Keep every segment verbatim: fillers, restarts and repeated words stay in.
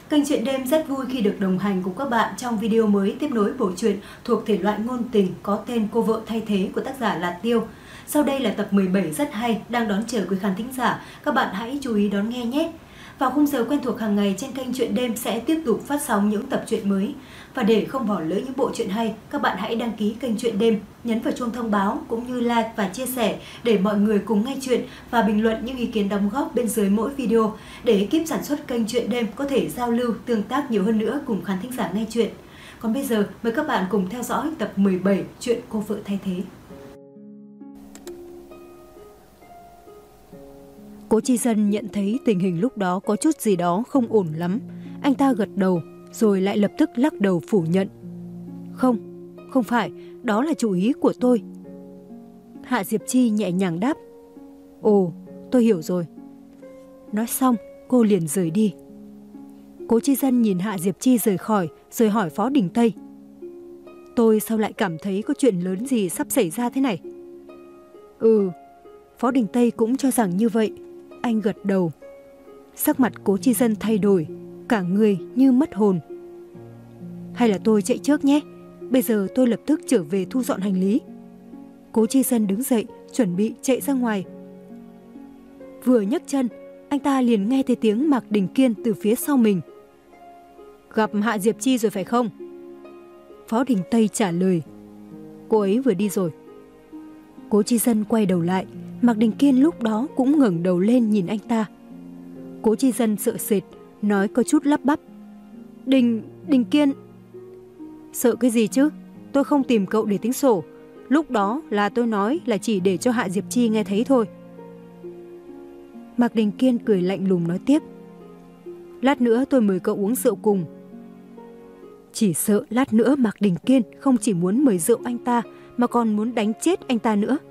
Kênh Chuyện Đêm rất vui khi được đồng hành cùng các bạn trong video mới tiếp nối bộ truyện thuộc thể loại ngôn tình có tên Cô vợ thay thế của tác giả là Tiêu. Sau đây là tập mười bảy rất hay đang đón chờ quý khán thính giả, các bạn hãy chú ý đón nghe nhé. Vào khung giờ quen thuộc hàng ngày trên kênh Chuyện Đêm sẽ tiếp tục phát sóng những tập truyện mới. Và để không bỏ lỡ những bộ truyện hay, các bạn hãy đăng ký kênh Chuyện Đêm, nhấn vào chuông thông báo cũng như like và chia sẻ để mọi người cùng nghe chuyện và bình luận những ý kiến đóng góp bên dưới mỗi video để ekip sản xuất kênh Chuyện Đêm có thể giao lưu, tương tác nhiều hơn nữa cùng khán thính giả nghe chuyện. Còn bây giờ, mời các bạn cùng theo dõi tập mười bảy Chuyện Cô vợ thay thế. Cố Chi Dân nhận thấy tình hình lúc đó có chút gì đó không ổn lắm. Anh ta gật đầu, rồi lại lập tức lắc đầu phủ nhận. Không, không phải, đó là chủ ý của tôi. Hạ Diệp Chi nhẹ nhàng đáp. Ồ, tôi hiểu rồi. Nói xong, cô liền rời đi. Cố Chi Dân nhìn Hạ Diệp Chi rời khỏi, rồi hỏi Phó Đình Tây. Tôi sao lại cảm thấy có chuyện lớn gì sắp xảy ra thế này? Ừ, Phó Đình Tây cũng cho rằng như vậy. Anh gật đầu. Sắc mặt Cố Chi Dân thay đổi, cả người như mất hồn. Hay là tôi chạy trước nhé, bây giờ tôi lập tức trở về thu dọn hành lý. Cố Chi Dân đứng dậy, chuẩn bị chạy ra ngoài. Vừa nhấc chân, anh ta liền nghe thấy tiếng Mạc Đình Kiên từ phía sau mình. Gặp Hạ Diệp Chi rồi phải không? Phó Đình Tây trả lời. Cô ấy vừa đi rồi. Cố Chi Dân quay đầu lại, Mạc Đình Kiên lúc đó cũng ngẩng đầu lên nhìn anh ta. Cố Chi Dân sợ sệt, nói có chút lắp bắp. Đình, Đình Kiên. Sợ cái gì chứ? Tôi không tìm cậu để tính sổ. Lúc đó là tôi nói là chỉ để cho Hạ Diệp Chi nghe thấy thôi. Mạc Đình Kiên cười lạnh lùng nói tiếp. Lát nữa tôi mời cậu uống rượu cùng. Chỉ sợ lát nữa Mạc Đình Kiên không chỉ muốn mời rượu anh ta mà còn muốn đánh chết anh ta nữa.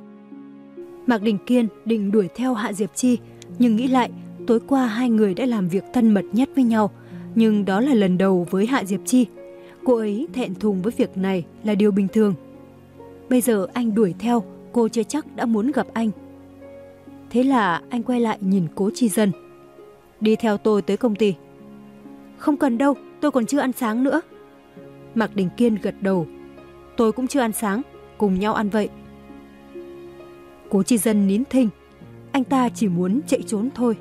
Mạc Đình Kiên định đuổi theo Hạ Diệp Chi, nhưng nghĩ lại, tối qua hai người đã làm việc thân mật nhất với nhau, nhưng đó là lần đầu với Hạ Diệp Chi. Cô ấy thẹn thùng với việc này là điều bình thường. Bây giờ anh đuổi theo, cô chưa chắc đã muốn gặp anh. Thế là anh quay lại nhìn Cố Chi Dân. Đi theo tôi tới công ty. Không cần đâu, tôi còn chưa ăn sáng nữa. Mạc Đình Kiên gật đầu. Tôi cũng chưa ăn sáng, cùng nhau ăn vậy. Cố Chi Dân nín thinh, anh ta chỉ muốn chạy trốn thôi.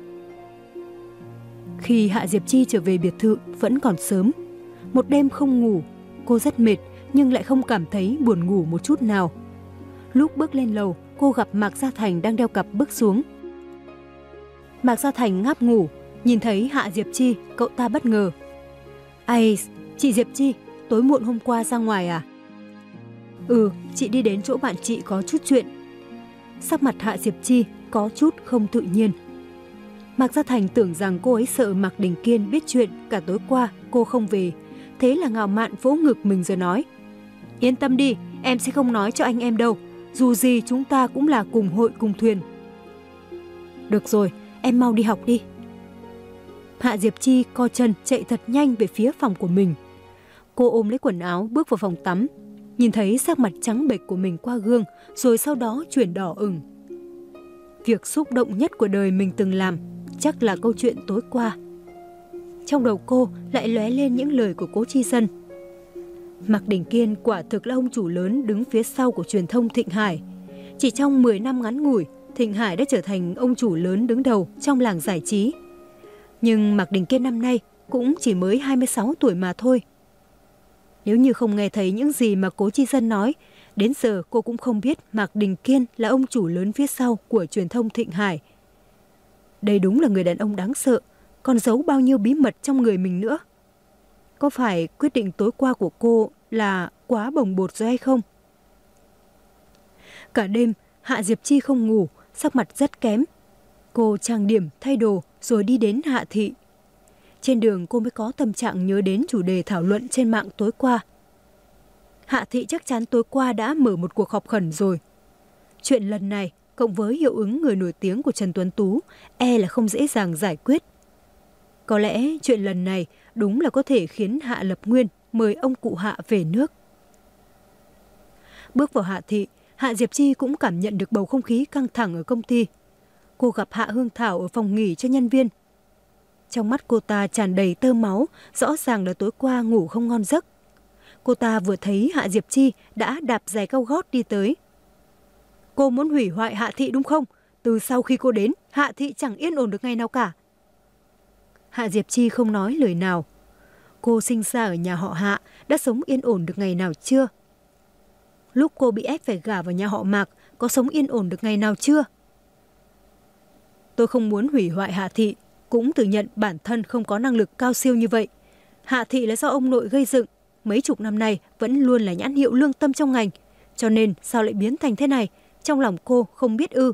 Khi Hạ Diệp Chi trở về biệt thự vẫn còn sớm. Một đêm không ngủ, cô rất mệt nhưng lại không cảm thấy buồn ngủ một chút nào. Lúc bước lên lầu, cô gặp Mạc Gia Thành đang đeo cặp bước xuống. Mạc Gia Thành ngáp ngủ, nhìn thấy Hạ Diệp Chi, cậu ta bất ngờ. Ai, chị Diệp Chi, tối muộn hôm qua ra ngoài à? Ừ, chị đi đến chỗ bạn chị có chút chuyện. Sắc mặt Hạ Diệp Chi có chút không tự nhiên. Mạc Gia Thành tưởng rằng cô ấy sợ Mạc Đình Kiên biết chuyện cả tối qua cô không về. Thế là ngạo mạn vỗ ngực mình rồi nói. Yên tâm đi, em sẽ không nói cho anh em đâu. Dù gì chúng ta cũng là cùng hội cùng thuyền. Được rồi, em mau đi học đi. Hạ Diệp Chi co chân chạy thật nhanh về phía phòng của mình. Cô ôm lấy quần áo bước vào phòng tắm. Nhìn thấy sắc mặt trắng bệch của mình qua gương, rồi sau đó chuyển đỏ ửng. Việc xúc động nhất của đời mình từng làm chắc là câu chuyện tối qua. Trong đầu cô lại lóe lên những lời của Cố Chi Dân. Mạc Đình Kiên quả thực là ông chủ lớn đứng phía sau của truyền thông Thịnh Hải. Chỉ trong mười năm ngắn ngủi, Thịnh Hải đã trở thành ông chủ lớn đứng đầu trong làng giải trí. Nhưng Mạc Đình Kiên năm nay cũng chỉ mới hai mươi sáu tuổi mà thôi. Nếu như không nghe thấy những gì mà Cố Chi Dân nói, đến giờ cô cũng không biết Mạc Đình Kiên là ông chủ lớn phía sau của truyền thông Thịnh Hải. Đây đúng là người đàn ông đáng sợ, còn giấu bao nhiêu bí mật trong người mình nữa. Có phải quyết định tối qua của cô là quá bồng bột rồi hay không? Cả đêm, Hạ Diệp Chi không ngủ, sắc mặt rất kém. Cô trang điểm, thay đồ rồi đi đến Hạ Thị. Trên đường cô mới có tâm trạng nhớ đến chủ đề thảo luận trên mạng tối qua. Hạ Thị chắc chắn tối qua đã mở một cuộc họp khẩn rồi. Chuyện lần này, cộng với hiệu ứng người nổi tiếng của Trần Tuấn Tú, e là không dễ dàng giải quyết. Có lẽ chuyện lần này đúng là có thể khiến Hạ Lập Nguyên mời ông cụ Hạ về nước. Bước vào Hạ Thị, Hạ Diệp Chi cũng cảm nhận được bầu không khí căng thẳng ở công ty. Cô gặp Hạ Hương Thảo ở phòng nghỉ cho nhân viên. Trong mắt cô ta tràn đầy tơ máu, rõ ràng là tối qua ngủ không ngon giấc. Cô ta vừa thấy Hạ Diệp Chi đã đạp giày cao gót đi tới. Cô muốn hủy hoại Hạ Thị đúng không? Từ sau khi cô đến, Hạ Thị chẳng yên ổn được ngày nào cả. Hạ Diệp Chi không nói lời nào. Cô sinh ra ở nhà họ Hạ, đã sống yên ổn được ngày nào chưa? Lúc cô bị ép phải gả vào nhà họ Mạc, có sống yên ổn được ngày nào chưa? Tôi không muốn hủy hoại Hạ Thị, cũng tự nhận bản thân không có năng lực cao siêu như vậy. Hạ Thị là do ông nội gây dựng, mấy chục năm nay vẫn luôn là nhãn hiệu lương tâm trong ngành, cho nên sao lại biến thành thế này, trong lòng cô không biết ư.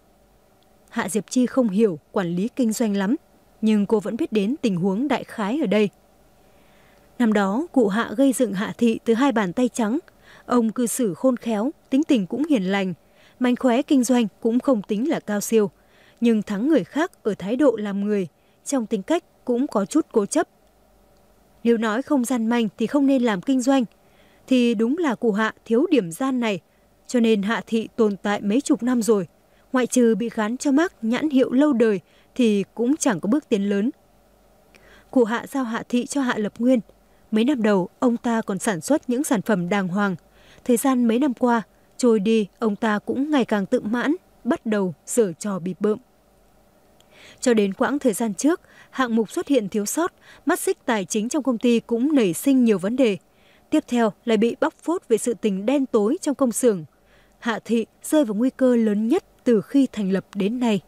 Hạ Diệp Chi không hiểu quản lý kinh doanh lắm, nhưng cô vẫn biết đến tình huống đại khái ở đây. Năm đó, cụ Hạ gây dựng Hạ Thị từ hai bàn tay trắng. Ông cư xử khôn khéo, tính tình cũng hiền lành, mánh khóe kinh doanh cũng không tính là cao siêu, nhưng thắng người khác ở thái độ làm người, trong tính cách cũng có chút cố chấp. Nếu nói không gian manh thì không nên làm kinh doanh, thì đúng là cụ Hạ thiếu điểm gian này, cho nên Hạ Thị tồn tại mấy chục năm rồi, ngoại trừ bị gắn cho mác nhãn hiệu lâu đời thì cũng chẳng có bước tiến lớn. Cụ Hạ giao Hạ Thị cho Hạ Lập Nguyên. Mấy năm đầu, ông ta còn sản xuất những sản phẩm đàng hoàng. Thời gian mấy năm qua, trôi đi, ông ta cũng ngày càng tự mãn, bắt đầu giở trò bịp bợm. Cho đến quãng thời gian trước, hạng mục xuất hiện thiếu sót, mắt xích tài chính trong công ty cũng nảy sinh nhiều vấn đề. Tiếp theo lại bị bóc phốt về sự tình đen tối trong công xưởng. Hạ Thị rơi vào nguy cơ lớn nhất từ khi thành lập đến nay.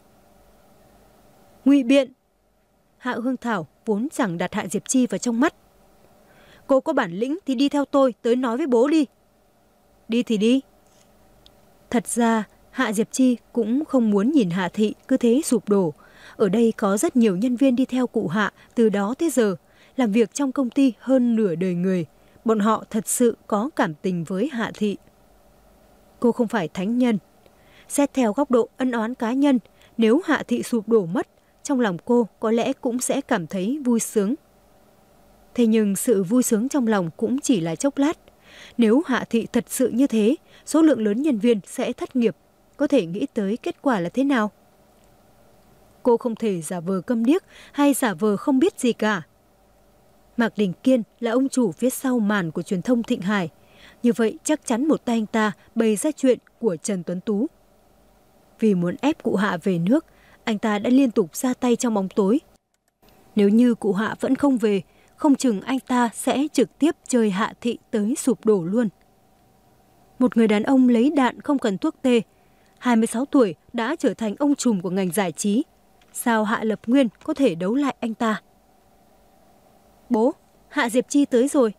Ngụy biện! Hạ Hương Thảo vốn chẳng đặt Hạ Diệp Chi vào trong mắt. Cô có bản lĩnh thì đi theo tôi tới nói với bố đi. Đi thì đi. Thật ra, Hạ Diệp Chi cũng không muốn nhìn Hạ Thị cứ thế sụp đổ. Ở đây có rất nhiều nhân viên đi theo cụ Hạ từ đó tới giờ, làm việc trong công ty hơn nửa đời người. Bọn họ thật sự có cảm tình với Hạ Thị. Cô không phải thánh nhân. Xét theo góc độ ân oán cá nhân, nếu Hạ Thị sụp đổ mất, trong lòng cô có lẽ cũng sẽ cảm thấy vui sướng. Thế nhưng sự vui sướng trong lòng cũng chỉ là chốc lát. Nếu Hạ Thị thật sự như thế, số lượng lớn nhân viên sẽ thất nghiệp, có thể nghĩ tới kết quả là thế nào? Cô không thể giả vờ câm điếc hay giả vờ không biết gì cả. Mạc Đình Kiên là ông chủ phía sau màn của truyền thông Thịnh Hải. Như vậy chắc chắn một tay anh ta bày ra chuyện của Trần Tuấn Tú. Vì muốn ép cụ Hạ về nước, anh ta đã liên tục ra tay trong bóng tối. Nếu như cụ Hạ vẫn không về, không chừng anh ta sẽ trực tiếp chơi Hạ Thị tới sụp đổ luôn. Một người đàn ông lấy đạn không cần thuốc tê, hai mươi sáu tuổi đã trở thành ông trùm của ngành giải trí. Sao Hạ Lập Nguyên có thể đấu lại anh ta? Bố, Hạ Diệp Chi tới rồi.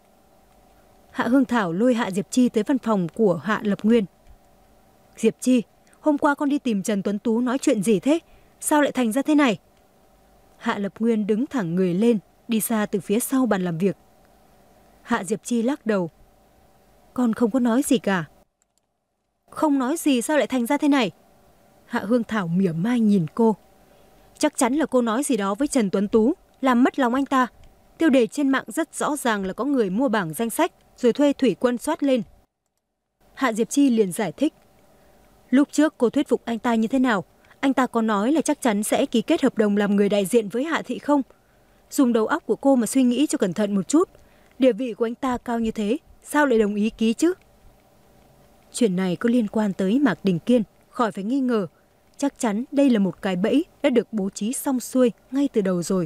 Hạ Hương Thảo lôi Hạ Diệp Chi tới văn phòng của Hạ Lập Nguyên. Diệp Chi, hôm qua con đi tìm Trần Tuấn Tú nói chuyện gì thế? Sao lại thành ra thế này? Hạ Lập Nguyên đứng thẳng người lên, đi ra từ phía sau bàn làm việc. Hạ Diệp Chi lắc đầu. Con không có nói gì cả. Không nói gì sao lại thành ra thế này? Hạ Hương Thảo mỉa mai nhìn cô. Chắc chắn là cô nói gì đó với Trần Tuấn Tú, làm mất lòng anh ta. Tiêu đề trên mạng rất rõ ràng là có người mua bảng danh sách rồi thuê thủy quân soát lên. Hạ Diệp Chi liền giải thích. Lúc trước cô thuyết phục anh ta như thế nào? Anh ta có nói là chắc chắn sẽ ký kết hợp đồng làm người đại diện với Hạ Thị không? Dùng đầu óc của cô mà suy nghĩ cho cẩn thận một chút. Địa vị của anh ta cao như thế, sao lại đồng ý ký chứ? Chuyện này có liên quan tới Mạc Đình Kiên, khỏi phải nghi ngờ. Chắc chắn đây là một cái bẫy đã được bố trí xong xuôi ngay từ đầu rồi.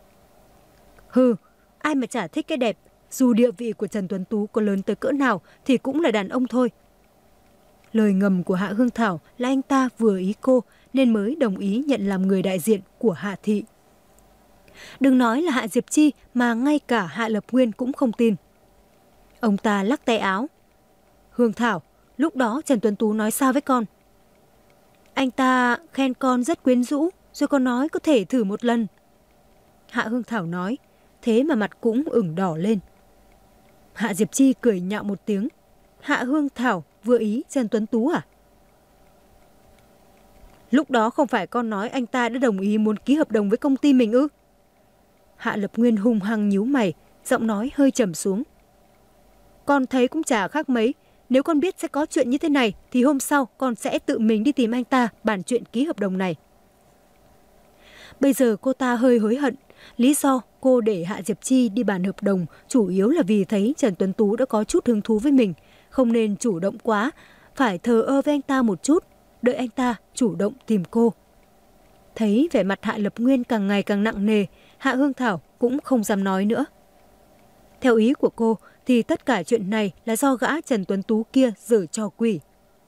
Hừ, ai mà chả thích cái đẹp, dù địa vị của Trần Tuấn Tú có lớn tới cỡ nào thì cũng là đàn ông thôi. Lời ngầm của Hạ Hương Thảo là anh ta vừa ý cô nên mới đồng ý nhận làm người đại diện của Hạ Thị. Đừng nói là Hạ Diệp Chi mà ngay cả Hạ Lập Nguyên cũng không tin. Ông ta lắc tay áo. Hương Thảo, lúc đó Trần Tuấn Tú nói sao với con? Anh ta khen con rất quyến rũ, rồi còn nói có thể thử một lần. Hạ Hương Thảo nói, thế mà mặt cũng ửng đỏ lên. Hạ Diệp Chi cười nhạo một tiếng. Hạ Hương Thảo vừa ý Trần Tuấn Tú à? Lúc đó không phải con nói anh ta đã đồng ý muốn ký hợp đồng với công ty mình ư? Hạ Lập Nguyên hung hăng nhíu mày, giọng nói hơi trầm xuống. Con thấy cũng chả khác mấy. Nếu con biết sẽ có chuyện như thế này thì hôm sau con sẽ tự mình đi tìm anh ta bàn chuyện ký hợp đồng này. Bây giờ cô ta hơi hối hận. Lý do cô để Hạ Diệp Chi đi bàn hợp đồng chủ yếu là vì thấy Trần Tuấn Tú đã có chút hứng thú với mình. Không nên chủ động quá, phải thờ ơ với anh ta một chút, đợi anh ta chủ động tìm cô. Thấy vẻ mặt Hạ Lập Nguyên càng ngày càng nặng nề, Hạ Hương Thảo cũng không dám nói nữa. Theo ý của cô thì tất cả chuyện này là do gã Trần Tuấn Tú kia giở trò quỷ.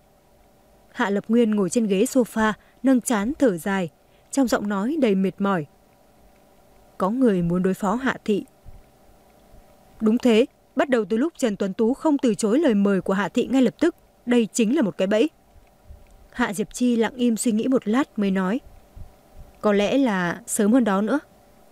Hạ Lập Nguyên ngồi trên ghế sofa, nâng trán thở dài, trong giọng nói đầy mệt mỏi. Có người muốn đối phó Hạ Thị. Đúng thế, bắt đầu từ lúc Trần Tuấn Tú không từ chối lời mời của Hạ Thị ngay lập tức, đây chính là một cái bẫy. Hạ Diệp Chi lặng im suy nghĩ một lát mới nói. Có lẽ là sớm hơn đó nữa.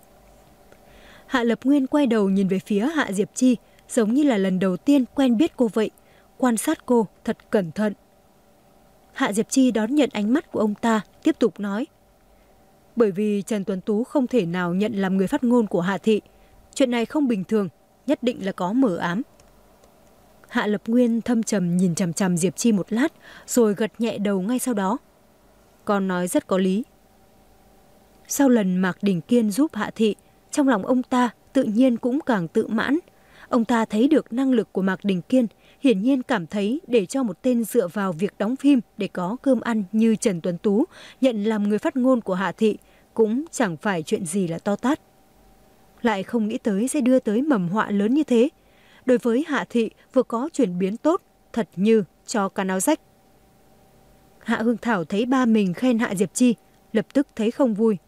Hạ Lập Nguyên quay đầu nhìn về phía Hạ Diệp Chi, giống như là lần đầu tiên quen biết cô vậy, quan sát cô thật cẩn thận. Hạ Diệp Chi đón nhận ánh mắt của ông ta, tiếp tục nói. Bởi vì Trần Tuấn Tú không thể nào nhận làm người phát ngôn của Hạ Thị. Chuyện này không bình thường, nhất định là có mờ ám. Hạ Lập Nguyên thâm trầm nhìn chằm chằm Diệp Chi một lát, rồi gật nhẹ đầu ngay sau đó. Con nói rất có lý. Sau lần Mạc Đình Kiên giúp Hạ Thị, trong lòng ông ta tự nhiên cũng càng tự mãn. Ông ta thấy được năng lực của Mạc Đình Kiên, hiển nhiên cảm thấy để cho một tên dựa vào việc đóng phim để có cơm ăn như Trần Tuấn Tú nhận làm người phát ngôn của Hạ Thị cũng chẳng phải chuyện gì là to tát. Lại không nghĩ tới sẽ đưa tới mầm họa lớn như thế. Đối với Hạ Thị vừa có chuyển biến tốt, thật như cho căn áo rách. Hạ Hương Thảo thấy ba mình khen Hạ Diệp Chi, lập tức thấy không vui.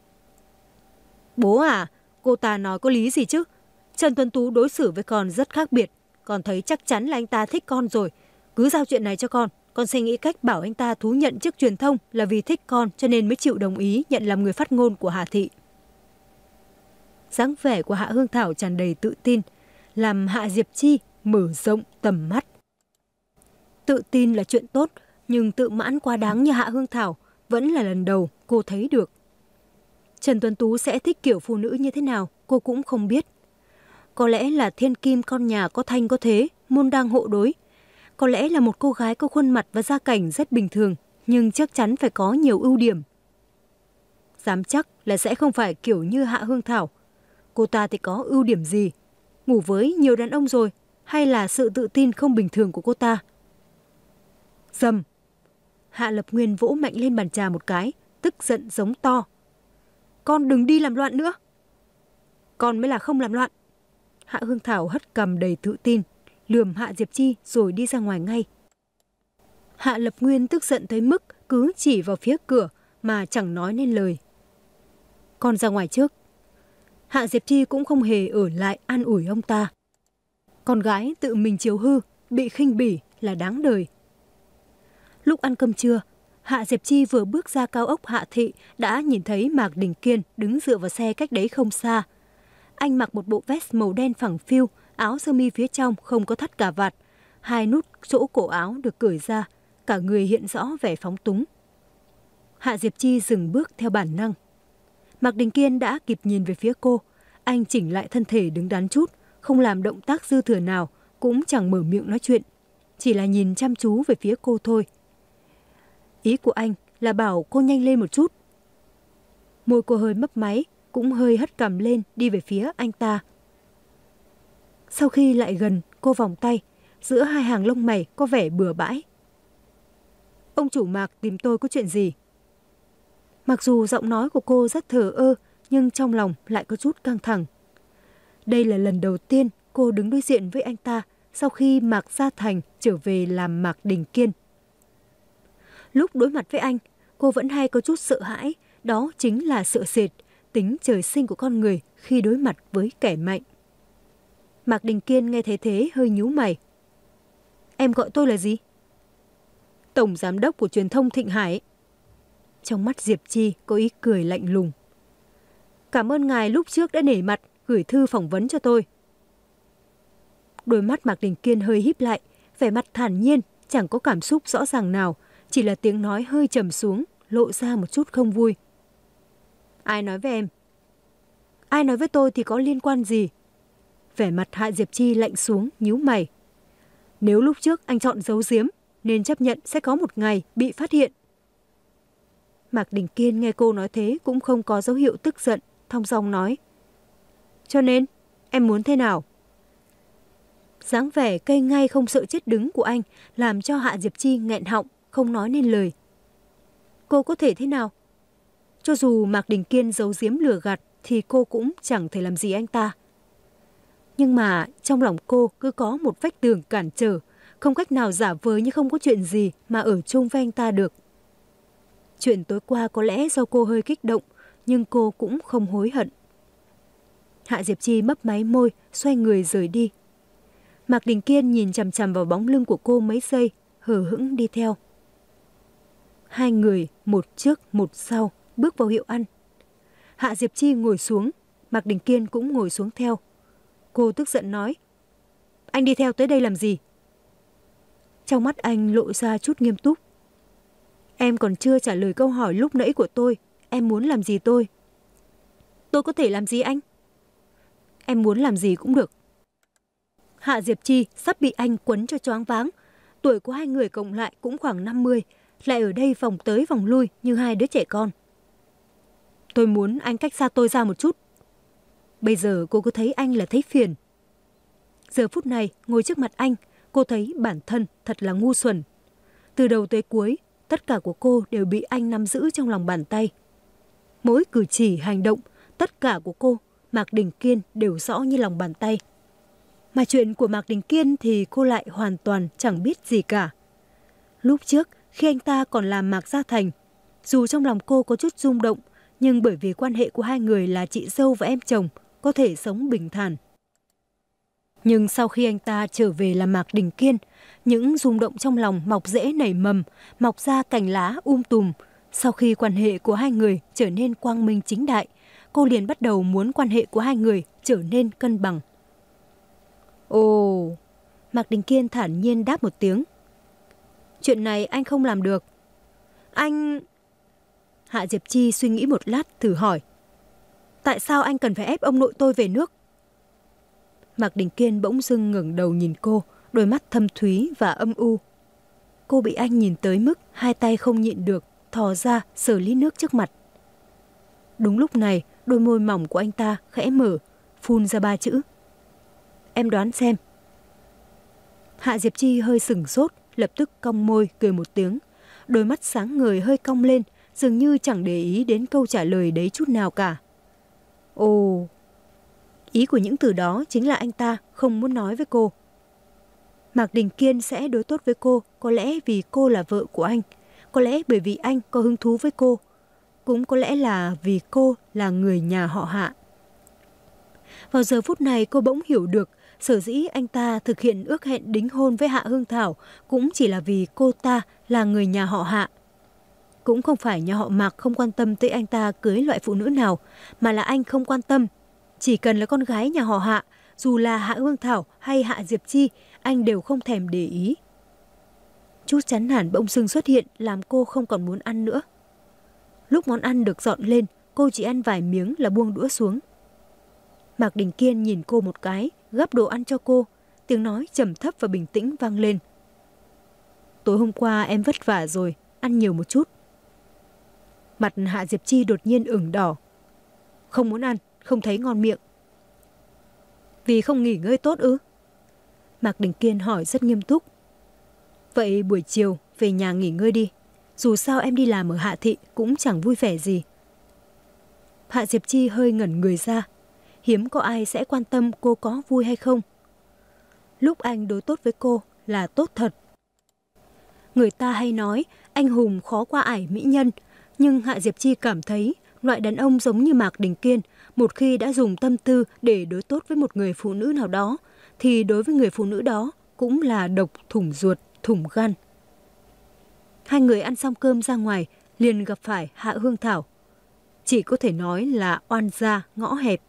Bố à, cô ta nói có lý gì chứ? Trần Tuấn Tú đối xử với con rất khác biệt. Con thấy chắc chắn là anh ta thích con rồi. Cứ giao chuyện này cho con. Con sẽ nghĩ cách bảo anh ta thú nhận chức truyền thông là vì thích con cho nên mới chịu đồng ý nhận làm người phát ngôn của Hạ Thị. Dáng vẻ của Hạ Hương Thảo tràn đầy tự tin, làm Hạ Diệp Chi mở rộng tầm mắt. Tự tin là chuyện tốt, nhưng tự mãn quá đáng như Hạ Hương Thảo vẫn là lần đầu cô thấy được. Trần Tuấn Tú sẽ thích kiểu phụ nữ như thế nào cô cũng không biết. Có lẽ là thiên kim con nhà có thanh có thế, môn đăng hộ đối. Có lẽ là một cô gái có khuôn mặt và gia cảnh rất bình thường, nhưng chắc chắn phải có nhiều ưu điểm. Dám chắc là sẽ không phải kiểu như Hạ Hương Thảo. Cô ta thì có ưu điểm gì? Ngủ với nhiều đàn ông rồi, hay là sự tự tin không bình thường của cô ta? Dầm! Hạ Lập Nguyên vỗ mạnh lên bàn trà một cái, tức giận giống to. Con đừng đi làm loạn nữa. Con mới là không làm loạn. Hạ Hương Thảo hất cằm đầy tự tin, lườm Hạ Diệp Chi rồi đi ra ngoài ngay. Hạ Lập Nguyên tức giận tới mức cứ chỉ vào phía cửa mà chẳng nói nên lời. Con ra ngoài trước. Hạ Diệp Chi cũng không hề ở lại an ủi ông ta. Con gái tự mình chiếu hư, bị khinh bỉ là đáng đời. Lúc ăn cơm trưa, Hạ Diệp Chi vừa bước ra cao ốc Hạ Thị đã nhìn thấy Mạc Đình Kiên đứng dựa vào xe cách đấy không xa. Anh mặc một bộ vest màu đen phẳng phiu, áo sơ mi phía trong không có thắt cà vạt, hai nút chỗ cổ áo được cởi ra, cả người hiện rõ vẻ phóng túng. Hạ Diệp Chi dừng bước theo bản năng. Mạc Đình Kiên đã kịp nhìn về phía cô, anh chỉnh lại thân thể đứng đắn chút, không làm động tác dư thừa nào, cũng chẳng mở miệng nói chuyện, chỉ là nhìn chăm chú về phía cô thôi. Ý của anh là bảo cô nhanh lên một chút. Môi cô hơi mấp máy, cũng hơi hất cằm lên đi về phía anh ta. Sau khi lại gần, cô vòng tay, giữa hai hàng lông mày có vẻ bừa bãi. Ông chủ Mạc tìm tôi có chuyện gì? Mặc dù giọng nói của cô rất thờ ơ, nhưng trong lòng lại có chút căng thẳng. Đây là lần đầu tiên cô đứng đối diện với anh ta sau khi Mạc Gia Thành trở về làm Mạc Đình Kiên. Lúc đối mặt với anh, cô vẫn hay có chút sợ hãi, đó chính là sợ sệt, tính trời sinh của con người khi đối mặt với kẻ mạnh. Mạc Đình Kiên nghe thấy thế hơi nhíu mày. Em gọi tôi là gì? Tổng giám đốc của truyền thông Thịnh Hải. Trong mắt Diệp Chi có ý cười lạnh lùng. Cảm ơn ngài lúc trước đã nể mặt gửi thư phỏng vấn cho tôi. Đôi mắt Mạc Đình Kiên hơi híp lại, vẻ mặt thản nhiên, chẳng có cảm xúc rõ ràng nào, chỉ là tiếng nói hơi trầm xuống, lộ ra một chút không vui. Ai nói với em? Ai nói với tôi thì có liên quan gì? Vẻ mặt Hạ Diệp Chi lạnh xuống, nhíu mày. Nếu lúc trước anh chọn giấu giếm, nên chấp nhận sẽ có một ngày bị phát hiện. Mạc Đình Kiên nghe cô nói thế cũng không có dấu hiệu tức giận, thong dong nói. Cho nên, em muốn thế nào? Dáng vẻ cây ngay không sợ chết đứng của anh làm cho Hạ Diệp Chi nghẹn họng, không nói nên lời. Cô có thể thế nào? Cho dù Mạc Đình Kiên giấu giếm lừa gạt thì cô cũng chẳng thể làm gì anh ta. Nhưng mà trong lòng cô cứ có một vách tường cản trở, không cách nào giả vờ như không có chuyện gì mà ở chung với anh ta được. Chuyện tối qua có lẽ do cô hơi kích động, nhưng cô cũng không hối hận. Hạ Diệp Chi mấp máy môi, xoay người rời đi. Mạc Đình Kiên nhìn chằm chằm vào bóng lưng của cô mấy giây, hờ hững đi theo. Hai người, một trước một sau, bước vào hiệu ăn. Hạ Diệp Chi ngồi xuống, Mạc Đình Kiên cũng ngồi xuống theo. Cô tức giận nói, anh đi theo tới đây làm gì? Trong mắt anh lộ ra chút nghiêm túc. Em còn chưa trả lời câu hỏi lúc nãy của tôi, em muốn làm gì tôi? Tôi có thể làm gì anh? Em muốn làm gì cũng được. Hạ Diệp Chi sắp bị anh quấn cho choáng váng. Tuổi của hai người cộng lại cũng khoảng năm mươi, lại ở đây vòng tới vòng lui như hai đứa trẻ con. Tôi muốn anh cách xa tôi ra một chút. Bây giờ cô cứ thấy anh là thấy phiền. Giờ phút này ngồi trước mặt anh, cô thấy bản thân thật là ngu xuẩn. Từ đầu tới cuối, tất cả của cô đều bị anh nắm giữ trong lòng bàn tay. Mỗi cử chỉ, hành động, tất cả của cô, Mạc Đình Kiên đều rõ như lòng bàn tay. Mà chuyện của Mạc Đình Kiên thì cô lại hoàn toàn chẳng biết gì cả. Lúc trước, khi anh ta còn làm Mạc Gia Thành, dù trong lòng cô có chút rung động, nhưng bởi vì quan hệ của hai người là chị dâu và em chồng, có thể sống bình thản. Nhưng sau khi anh ta trở về làm Mạc Đình Kiên, những rung động trong lòng mọc rễ nảy mầm, mọc ra cành lá um tùm. Sau khi quan hệ của hai người trở nên quang minh chính đại, cô liền bắt đầu muốn quan hệ của hai người trở nên cân bằng. Ồ, Mạc Đình Kiên thản nhiên đáp một tiếng. Chuyện này anh không làm được. Anh... Hạ Diệp Chi suy nghĩ một lát thử hỏi. Tại sao anh cần phải ép ông nội tôi về nước? Mạc Đình Kiên bỗng dưng ngẩng đầu nhìn cô, đôi mắt thâm thúy và âm u. Cô bị anh nhìn tới mức hai tay không nhịn được, thò ra sờ ly nước trước mặt. Đúng lúc này, đôi môi mỏng của anh ta khẽ mở, phun ra ba chữ. Em đoán xem. Hạ Diệp Chi hơi sửng sốt, lập tức cong môi cười một tiếng. Đôi mắt sáng ngời hơi cong lên, dường như chẳng để ý đến câu trả lời đấy chút nào cả. Ồ, ý của những từ đó chính là anh ta không muốn nói với cô. Mạc Đình Kiên sẽ đối tốt với cô, có lẽ vì cô là vợ của anh, có lẽ bởi vì anh có hứng thú với cô, cũng có lẽ là vì cô là người nhà họ Hạ. Vào giờ phút này cô bỗng hiểu được sở dĩ anh ta thực hiện ước hẹn đính hôn với Hạ Hương Thảo cũng chỉ là vì cô ta là người nhà họ Hạ. Cũng không phải nhà họ Mạc không quan tâm tới anh ta cưới loại phụ nữ nào, mà là anh không quan tâm. Chỉ cần là con gái nhà họ Hạ, dù là Hạ Hương Thảo hay Hạ Diệp Chi, anh đều không thèm để ý. Chút chán nản bỗng dưng xuất hiện làm cô không còn muốn ăn nữa. Lúc món ăn được dọn lên, cô chỉ ăn vài miếng là buông đũa xuống. Mạc Đình Kiên nhìn cô một cái, gắp đồ ăn cho cô, tiếng nói trầm thấp và bình tĩnh vang lên. Tối hôm qua em vất vả rồi, ăn nhiều một chút. Mặt Hạ Diệp Chi đột nhiên ửng đỏ. Không muốn ăn, không thấy ngon miệng. Vì không nghỉ ngơi tốt ư? Mạc Đình Kiên hỏi rất nghiêm túc. Vậy buổi chiều về nhà nghỉ ngơi đi. Dù sao em đi làm ở Hạ Thị cũng chẳng vui vẻ gì. Hạ Diệp Chi hơi ngẩn người ra. Hiếm có ai sẽ quan tâm cô có vui hay không. Lúc anh đối tốt với cô là tốt thật. Người ta hay nói anh hùng khó qua ải mỹ nhân, nhưng Hạ Diệp Chi cảm thấy loại đàn ông giống như Mạc Đình Kiên, một khi đã dùng tâm tư để đối tốt với một người phụ nữ nào đó, thì đối với người phụ nữ đó cũng là độc thủng ruột, thủng gan. Hai người ăn xong cơm ra ngoài, liền gặp phải Hạ Hương Thảo. Chỉ có thể nói là oan gia ngõ hẹp.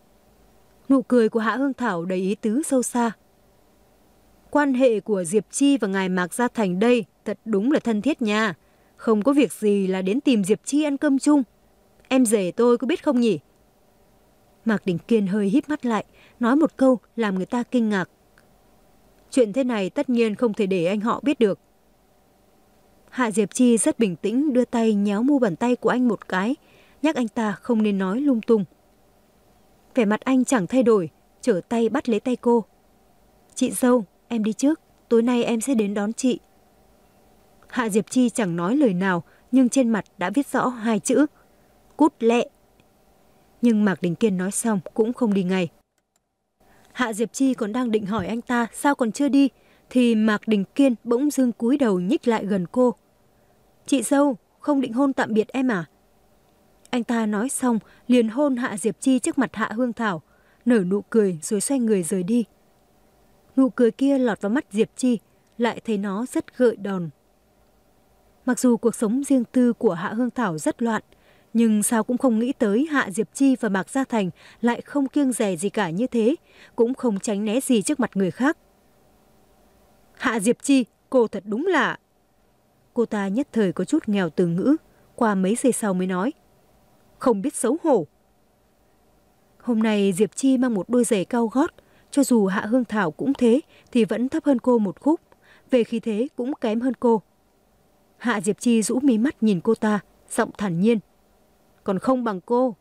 Nụ cười của Hạ Hương Thảo đầy ý tứ sâu xa. Quan hệ của Diệp Chi và ngài Mạc Gia Thành đây thật đúng là thân thiết nha. Không có việc gì là đến tìm Diệp Chi ăn cơm chung. Em rể tôi có biết không nhỉ? Mạc Đình Kiên hơi híp mắt lại, nói một câu làm người ta kinh ngạc. Chuyện thế này tất nhiên không thể để anh họ biết được. Hạ Diệp Chi rất bình tĩnh đưa tay nhéo mu bàn tay của anh một cái, nhắc anh ta không nên nói lung tung. Vẻ mặt anh chẳng thay đổi, trở tay bắt lấy tay cô. Chị dâu, em đi trước, tối nay em sẽ đến đón chị. Hạ Diệp Chi chẳng nói lời nào, nhưng trên mặt đã viết rõ hai chữ: cút lẹ. Nhưng Mạc Đình Kiên nói xong cũng không đi ngay. Hạ Diệp Chi còn đang định hỏi anh ta sao còn chưa đi, thì Mạc Đình Kiên bỗng dưng cúi đầu nhích lại gần cô. Chị dâu, không định hôn tạm biệt em à? Anh ta nói xong liền hôn Hạ Diệp Chi trước mặt Hạ Hương Thảo, nở nụ cười rồi xoay người rời đi. Nụ cười kia lọt vào mắt Diệp Chi, lại thấy nó rất gợi đòn. Mặc dù cuộc sống riêng tư của Hạ Hương Thảo rất loạn, nhưng sao cũng không nghĩ tới Hạ Diệp Chi và Mạc Gia Thành lại không kiêng dè gì cả như thế, cũng không tránh né gì trước mặt người khác. Hạ Diệp Chi, cô thật đúng là... Cô ta nhất thời có chút nghèo từ ngữ, qua mấy giây sau mới nói. Không biết xấu hổ. Hôm nay Diệp Chi mang một đôi giày cao gót, cho dù Hạ Hương Thảo cũng thế thì vẫn thấp hơn cô một khúc, về khí thế cũng kém hơn cô. Hạ Diệp Chi rũ mí mắt nhìn cô ta, giọng thản nhiên. Còn không bằng cô.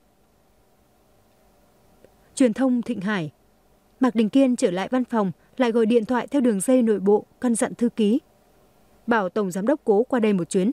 Truyền thông Thịnh Hải. Mạc Đình Kiên trở lại văn phòng, lại gọi điện thoại theo đường dây nội bộ, căn dặn thư ký. Bảo tổng giám đốc Cố qua đây một chuyến.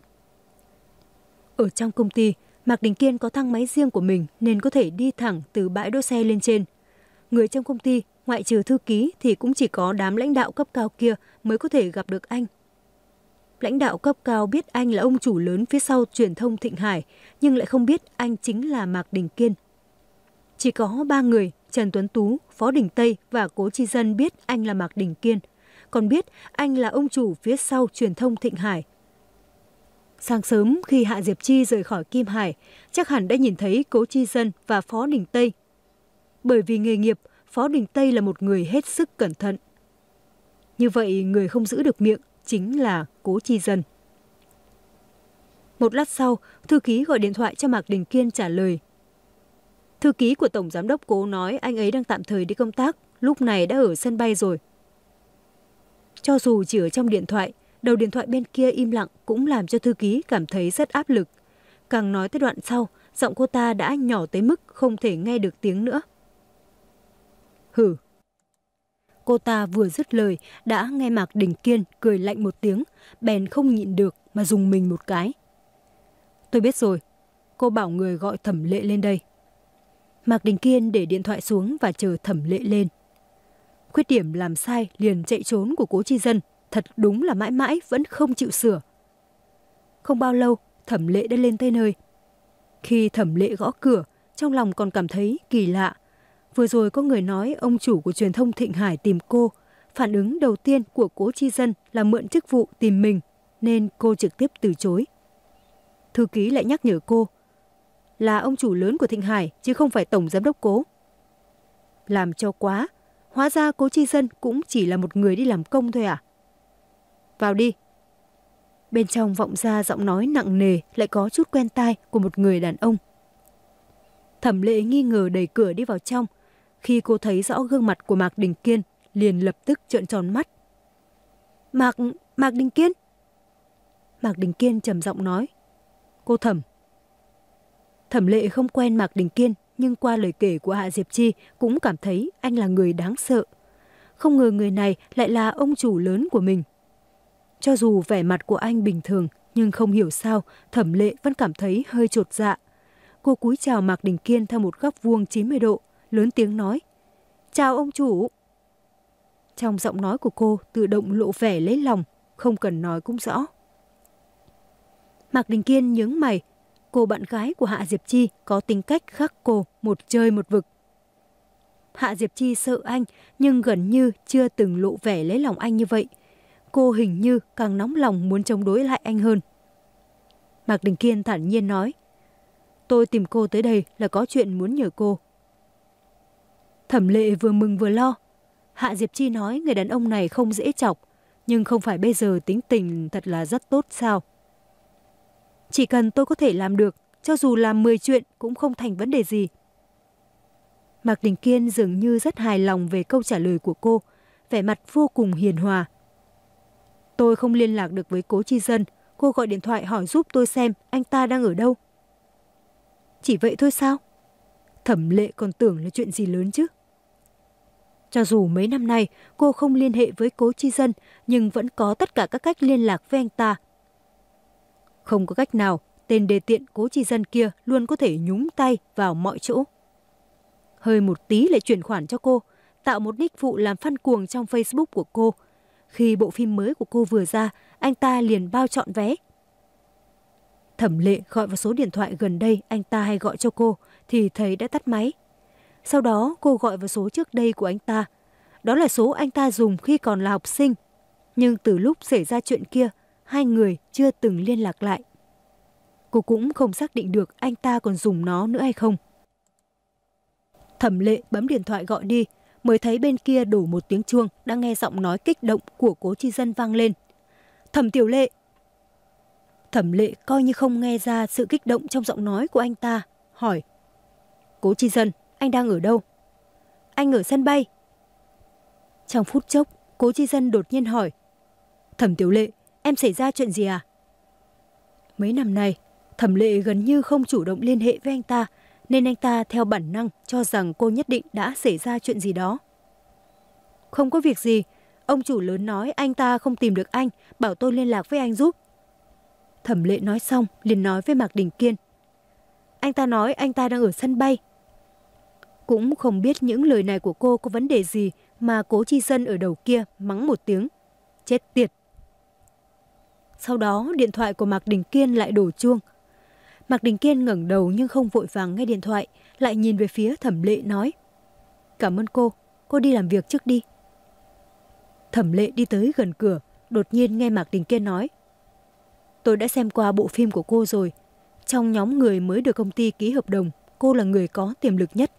Ở trong công ty, Mạc Đình Kiên có thang máy riêng của mình nên có thể đi thẳng từ bãi đỗ xe lên trên. Người trong công ty, ngoại trừ thư ký thì cũng chỉ có đám lãnh đạo cấp cao kia mới có thể gặp được anh. Lãnh đạo cấp cao biết anh là ông chủ lớn phía sau truyền thông Thịnh Hải, nhưng lại không biết anh chính là Mạc Đình Kiên. Chỉ có ba người, Trần Tuấn Tú, Phó Đình Tây và Cố Chi Dân biết anh là Mạc Đình Kiên, còn biết anh là ông chủ phía sau truyền thông Thịnh Hải. Sáng sớm khi Hạ Diệp Chi rời khỏi Kim Hải, chắc hẳn đã nhìn thấy Cố Chi Dân và Phó Đình Tây. Bởi vì nghề nghiệp, Phó Đình Tây là một người hết sức cẩn thận. Như vậy, người không giữ được miệng chính là Cố Chi Dân. Một lát sau, thư ký gọi điện thoại cho Mạc Đình Kiên trả lời. Thư ký của Tổng Giám đốc Cố nói anh ấy đang tạm thời đi công tác, lúc này đã ở sân bay rồi. Cho dù chỉ ở trong điện thoại, đầu điện thoại bên kia im lặng cũng làm cho thư ký cảm thấy rất áp lực. Càng nói tới đoạn sau, giọng cô ta đã nhỏ tới mức không thể nghe được tiếng nữa. Hử. Cô ta vừa dứt lời đã nghe Mạc Đình Kiên cười lạnh một tiếng, bèn không nhịn được mà dùng mình một cái. Tôi biết rồi, cô bảo người gọi Thẩm Lệ lên đây. Mạc Đình Kiên để điện thoại xuống và chờ Thẩm Lệ lên. Khuyết điểm làm sai liền chạy trốn của Cố Chi Dân thật đúng là mãi mãi vẫn không chịu sửa. Không bao lâu, Thẩm Lệ đã lên tới nơi. Khi Thẩm Lệ gõ cửa, trong lòng còn cảm thấy kỳ lạ. Vừa rồi có người nói ông chủ của truyền thông Thịnh Hải tìm cô. Phản ứng đầu tiên của Cố Chi Dân là mượn chức vụ tìm mình, nên cô trực tiếp từ chối. Thư ký lại nhắc nhở cô. Là ông chủ lớn của Thịnh Hải, chứ không phải Tổng Giám đốc Cố. Làm cho quá, hóa ra Cố Chi Dân cũng chỉ là một người đi làm công thôi à? Vào đi. Bên trong vọng ra giọng nói nặng nề lại có chút quen tai của một người đàn ông. Thẩm Lệ nghi ngờ đẩy cửa đi vào trong. Khi cô thấy rõ gương mặt của Mạc Đình Kiên, liền lập tức trợn tròn mắt. Mạc, Mạc Đình Kiên? Mạc Đình Kiên trầm giọng nói. Cô Thẩm. Thẩm Lệ không quen Mạc Đình Kiên, nhưng qua lời kể của Hạ Diệp Chi cũng cảm thấy anh là người đáng sợ. Không ngờ người này lại là ông chủ lớn của mình. Cho dù vẻ mặt của anh bình thường, nhưng không hiểu sao Thẩm Lệ vẫn cảm thấy hơi chột dạ. Cô cúi chào Mạc Đình Kiên theo một góc vuông chín mươi độ, lớn tiếng nói. Chào ông chủ. Trong giọng nói của cô tự động lộ vẻ lấy lòng, không cần nói cũng rõ. Mạc Đình Kiên nhướng mày. Cô bạn gái của Hạ Diệp Chi có tính cách khác cô, một chơi một vực. Hạ Diệp Chi sợ anh, nhưng gần như chưa từng lộ vẻ lấy lòng anh như vậy. Cô hình như càng nóng lòng muốn chống đối lại anh hơn. Mạc Đình Kiên thản nhiên nói. Tôi tìm cô tới đây là có chuyện muốn nhờ cô. Thẩm Lệ vừa mừng vừa lo. Hạ Diệp Chi nói người đàn ông này không dễ chọc, nhưng không phải bây giờ tính tình thật là rất tốt sao? Chỉ cần tôi có thể làm được, cho dù làm mười chuyện cũng không thành vấn đề gì. Mạc Đình Kiên dường như rất hài lòng về câu trả lời của cô, vẻ mặt vô cùng hiền hòa. Tôi không liên lạc được với Cố Chi Dân, cô gọi điện thoại hỏi giúp tôi xem anh ta đang ở đâu. Chỉ vậy thôi sao? Thẩm Lệ còn tưởng là chuyện gì lớn chứ. Cho dù mấy năm nay cô không liên hệ với Cố Chi Dân, nhưng vẫn có tất cả các cách liên lạc với anh ta. Không có cách nào, tên đề tiện Cố Chi Dân kia luôn có thể nhúng tay vào mọi chỗ. Hơi một tí lại chuyển khoản cho cô, tạo một nick phụ làm fan cuồng trong Facebook của cô. Khi bộ phim mới của cô vừa ra, anh ta liền bao trọn vé. Thẩm Lệ gọi vào số điện thoại gần đây anh ta hay gọi cho cô thì thấy đã tắt máy. Sau đó cô gọi vào số trước đây của anh ta. Đó là số anh ta dùng khi còn là học sinh. Nhưng từ lúc xảy ra chuyện kia, hai người chưa từng liên lạc lại. Cô cũng không xác định được anh ta còn dùng nó nữa hay không. Thẩm Lệ bấm điện thoại gọi đi, mới thấy bên kia đổ một tiếng chuông, đang nghe giọng nói kích động của Cố Chi Dân vang lên. Thẩm Tiểu Lệ. Thẩm Lệ coi như không nghe ra sự kích động trong giọng nói của anh ta, hỏi. Cố Chi Dân, anh đang ở đâu? Anh ở sân bay. Trong phút chốc, Cố Chi Dân đột nhiên hỏi. Thẩm Tiểu Lệ, em xảy ra chuyện gì à? Mấy năm nay, Thẩm Lệ gần như không chủ động liên hệ với anh ta, nên anh ta theo bản năng cho rằng cô nhất định đã xảy ra chuyện gì đó. Không có việc gì, ông chủ lớn nói anh ta không tìm được anh, bảo tôi liên lạc với anh giúp. Thẩm Lệ nói xong, liền nói với Mạc Đình Kiên. Anh ta nói anh ta đang ở sân bay. Cũng không biết những lời này của cô có vấn đề gì mà Cố Chi Dân ở đầu kia mắng một tiếng. Chết tiệt. Sau đó điện thoại của Mạc Đình Kiên lại đổ chuông. Mạc Đình Kiên ngẩng đầu nhưng không vội vàng nghe điện thoại, lại nhìn về phía Thẩm Lệ nói. Cảm ơn cô, cô đi làm việc trước đi. Thẩm Lệ đi tới gần cửa, đột nhiên nghe Mạc Đình Kiên nói. Tôi đã xem qua bộ phim của cô rồi. Trong nhóm người mới được công ty ký hợp đồng, cô là người có tiềm lực nhất.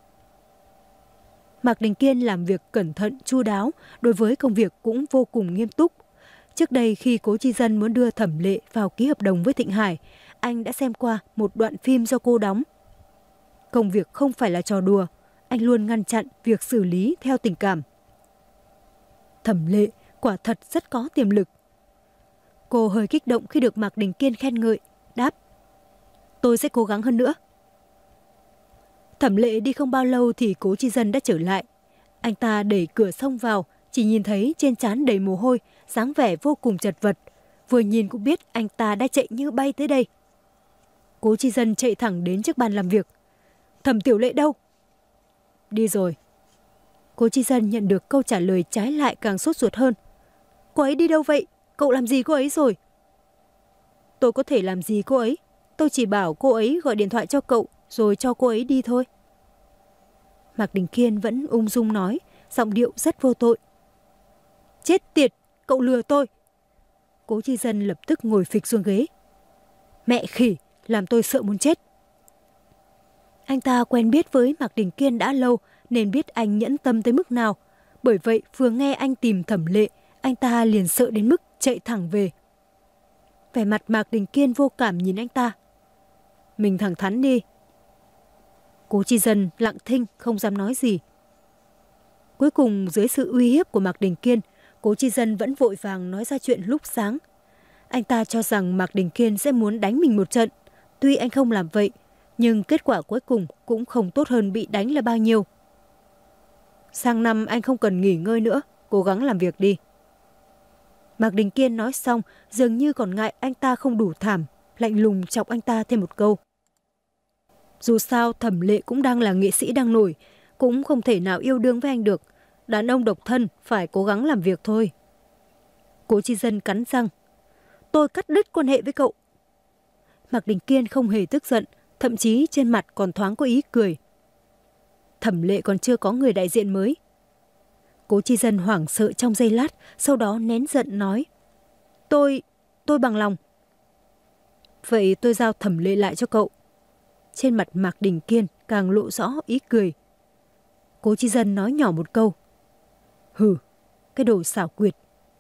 Mạc Đình Kiên làm việc cẩn thận, chu đáo, đối với công việc cũng vô cùng nghiêm túc. Trước đây khi Cố Chi Dân muốn đưa Thẩm Lệ vào ký hợp đồng với Thịnh Hải, anh đã xem qua một đoạn phim do cô đóng. Công việc không phải là trò đùa, anh luôn ngăn chặn việc xử lý theo tình cảm. Thẩm Lệ quả thật rất có tiềm lực. Cô hơi kích động khi được Mạc Đình Kiên khen ngợi, đáp. Tôi sẽ cố gắng hơn nữa. Thẩm Lệ đi không bao lâu thì Cố Chi Dân đã trở lại. Anh ta đẩy cửa xông vào, chỉ nhìn thấy trên trán đầy mồ hôi, dáng vẻ vô cùng chật vật. Vừa nhìn cũng biết anh ta đã chạy như bay tới đây. Cố Chi Dân chạy thẳng đến trước bàn làm việc. Thẩm Tiểu Lệ đâu? Đi rồi. Cố Chi Dân nhận được câu trả lời trái lại càng sốt ruột hơn. Cô ấy đi đâu vậy? Cậu làm gì cô ấy rồi? Tôi có thể làm gì cô ấy? Tôi chỉ bảo cô ấy gọi điện thoại cho cậu rồi cho cô ấy đi thôi. Mạc Đình Kiên vẫn ung dung nói, giọng điệu rất vô tội. Chết tiệt, cậu lừa tôi. Cố Chi Dân lập tức ngồi phịch xuống ghế. Mẹ khỉ, làm tôi sợ muốn chết. Anh ta quen biết với Mạc Đình Kiên đã lâu nên biết anh nhẫn tâm tới mức nào. Bởi vậy vừa nghe anh tìm Thẩm Lệ, anh ta liền sợ đến mức chạy thẳng về. Vẻ mặt Mạc Đình Kiên vô cảm nhìn anh ta. Mình thẳng thắn đi. Cố Chi Dân lặng thinh không dám nói gì. Cuối cùng dưới sự uy hiếp của Mạc Đình Kiên, Cố Chi Dân vẫn vội vàng nói ra chuyện lúc sáng. Anh ta cho rằng Mạc Đình Kiên sẽ muốn đánh mình một trận. Tuy anh không làm vậy, nhưng kết quả cuối cùng cũng không tốt hơn bị đánh là bao nhiêu. Sang năm anh không cần nghỉ ngơi nữa, cố gắng làm việc đi. Mạc Đình Kiên nói xong, dường như còn ngại anh ta không đủ thảm, lạnh lùng chọc anh ta thêm một câu. Dù sao Thẩm Lệ cũng đang là nghệ sĩ đang nổi, cũng không thể nào yêu đương với anh được. Đàn ông độc thân phải cố gắng làm việc thôi. Cố Chi Dân cắn răng. Tôi cắt đứt quan hệ với cậu. Mạc Đình Kiên không hề tức giận, thậm chí trên mặt còn thoáng có ý cười. Thẩm Lệ còn chưa có người đại diện mới. Cố Chi Dân hoảng sợ trong giây lát, sau đó nén giận nói. Tôi, tôi bằng lòng. Vậy tôi giao Thẩm Lệ lại cho cậu. Trên mặt Mạc Đình Kiên càng lộ rõ ý cười. Cố Chi Dân nói nhỏ một câu. Hừ, cái đồ xảo quyệt.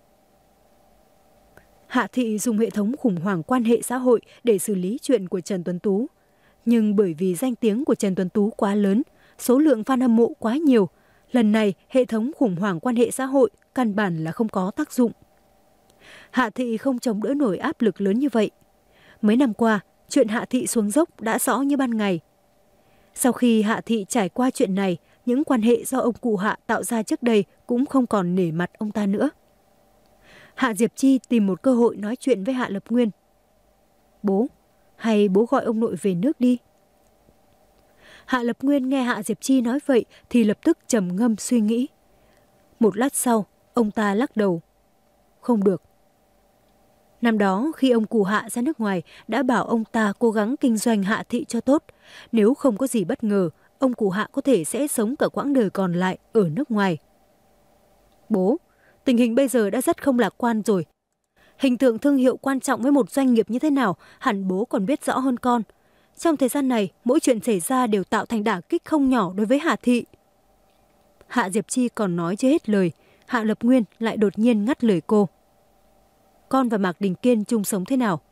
Hạ Thị dùng hệ thống khủng hoảng quan hệ xã hội để xử lý chuyện của Trần Tuấn Tú. Nhưng bởi vì danh tiếng của Trần Tuấn Tú quá lớn, số lượng fan hâm mộ quá nhiều, lần này hệ thống khủng hoảng quan hệ xã hội căn bản là không có tác dụng. Hạ Thị không chống đỡ nổi áp lực lớn như vậy. Mấy năm qua, chuyện Hạ Thị xuống dốc đã rõ như ban ngày. Sau khi Hạ Thị trải qua chuyện này, những quan hệ do ông cụ Hạ tạo ra trước đây cũng không còn nể mặt ông ta nữa. Hạ Diệp Chi tìm một cơ hội nói chuyện với Hạ Lập Nguyên. Bố, hay bố gọi ông nội về nước đi. Hạ Lập Nguyên nghe Hạ Diệp Chi nói vậy thì lập tức trầm ngâm suy nghĩ. Một lát sau, ông ta lắc đầu. Không được. Năm đó, khi ông cụ Hạ ra nước ngoài, đã bảo ông ta cố gắng kinh doanh Hạ Thị cho tốt. Nếu không có gì bất ngờ, ông cụ Hạ có thể sẽ sống cả quãng đời còn lại ở nước ngoài. Bố, tình hình bây giờ đã rất không lạc quan rồi. Hình tượng thương hiệu quan trọng với một doanh nghiệp như thế nào, hẳn bố còn biết rõ hơn con. Trong thời gian này, mỗi chuyện xảy ra đều tạo thành đả kích không nhỏ đối với Hạ Thị. Hạ Diệp Chi còn nói chưa hết lời, Hạ Lập Nguyên lại đột nhiên ngắt lời cô. Con và Mạc Đình Kiên chung sống thế nào?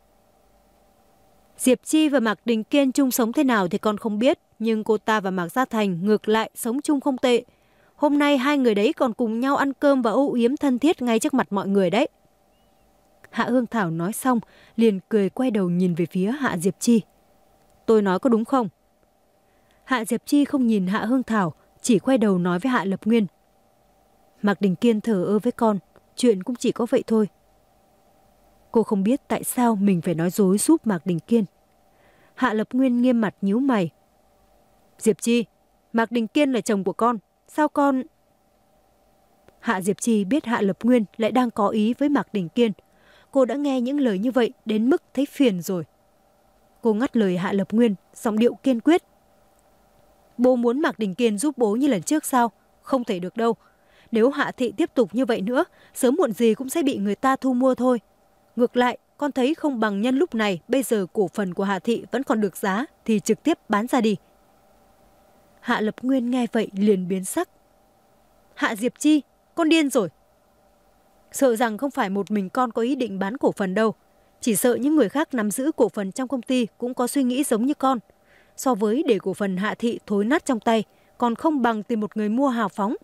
Diệp Chi và Mạc Đình Kiên chung sống thế nào thì con không biết, nhưng cô ta và Mạc Gia Thành ngược lại sống chung không tệ. Hôm nay hai người đấy còn cùng nhau ăn cơm và âu yếm thân thiết ngay trước mặt mọi người đấy. Hạ Hương Thảo nói xong, liền cười quay đầu nhìn về phía Hạ Diệp Chi. Tôi nói có đúng không? Hạ Diệp Chi không nhìn Hạ Hương Thảo, chỉ quay đầu nói với Hạ Lập Nguyên. Mạc Đình Kiên thờ ơ với con, chuyện cũng chỉ có vậy thôi. Cô không biết tại sao mình phải nói dối giúp Mạc Đình Kiên. Hạ Lập Nguyên nghiêm mặt nhíu mày. Diệp Chi, Mạc Đình Kiên là chồng của con, sao con... Hạ Diệp Chi biết Hạ Lập Nguyên lại đang có ý với Mạc Đình Kiên. Cô đã nghe những lời như vậy đến mức thấy phiền rồi. Cô ngắt lời Hạ Lập Nguyên, giọng điệu kiên quyết. Bố muốn Mạc Đình Kiên giúp bố như lần trước sao? Không thể được đâu. Nếu Hạ Thị tiếp tục như vậy nữa, sớm muộn gì cũng sẽ bị người ta thu mua thôi. Ngược lại, con thấy không bằng nhân lúc này, bây giờ cổ phần của Hạ Thị vẫn còn được giá, thì trực tiếp bán ra đi. Hạ Lập Nguyên nghe vậy liền biến sắc. Hạ Diệp Chi, con điên rồi. Sợ rằng không phải một mình con có ý định bán cổ phần đâu. Chỉ sợ những người khác nắm giữ cổ phần trong công ty cũng có suy nghĩ giống như con. So với để cổ phần Hạ Thị thối nát trong tay, còn không bằng tìm một người mua hào phóng.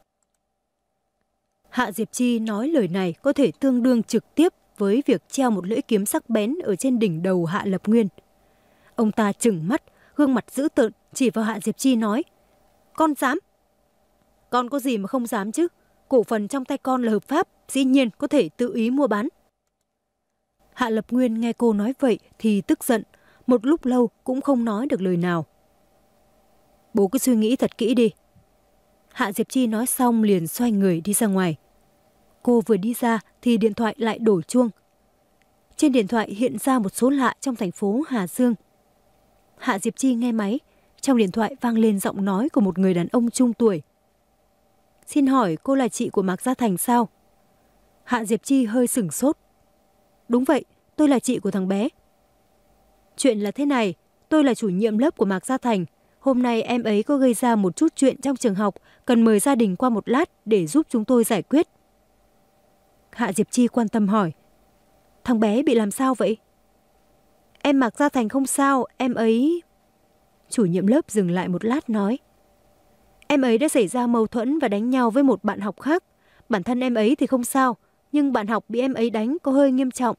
Hạ Diệp Chi nói lời này có thể tương đương trực tiếp với việc treo một lưỡi kiếm sắc bén ở trên đỉnh đầu Hạ Lập Nguyên. Ông ta trừng mắt, gương mặt dữ tợn, chỉ vào Hạ Diệp Chi nói. Con dám? Con có gì mà không dám chứ? Cổ phần trong tay con là hợp pháp, dĩ nhiên có thể tự ý mua bán. Hạ Lập Nguyên nghe cô nói vậy thì tức giận, một lúc lâu cũng không nói được lời nào. Bố cứ suy nghĩ thật kỹ đi. Hạ Diệp Chi nói xong liền xoay người đi ra ngoài. Cô vừa đi ra thì điện thoại lại đổ chuông. Trên điện thoại hiện ra một số lạ trong thành phố Hà Dương. Hạ Diệp Chi nghe máy, trong điện thoại vang lên giọng nói của một người đàn ông trung tuổi. Xin hỏi cô là chị của Mạc Gia Thành sao? Hạ Diệp Chi hơi sửng sốt. Đúng vậy, tôi là chị của thằng bé. Chuyện là thế này, tôi là chủ nhiệm lớp của Mạc Gia Thành. Hôm nay em ấy có gây ra một chút chuyện trong trường học, cần mời gia đình qua một lát để giúp chúng tôi giải quyết. Hạ Diệp Chi quan tâm hỏi. Thằng bé bị làm sao vậy? Em Mạc Gia Thành không sao, em ấy... Chủ nhiệm lớp dừng lại một lát nói. Em ấy đã xảy ra mâu thuẫn và đánh nhau với một bạn học khác. Bản thân em ấy thì không sao, nhưng bạn học bị em ấy đánh có hơi nghiêm trọng.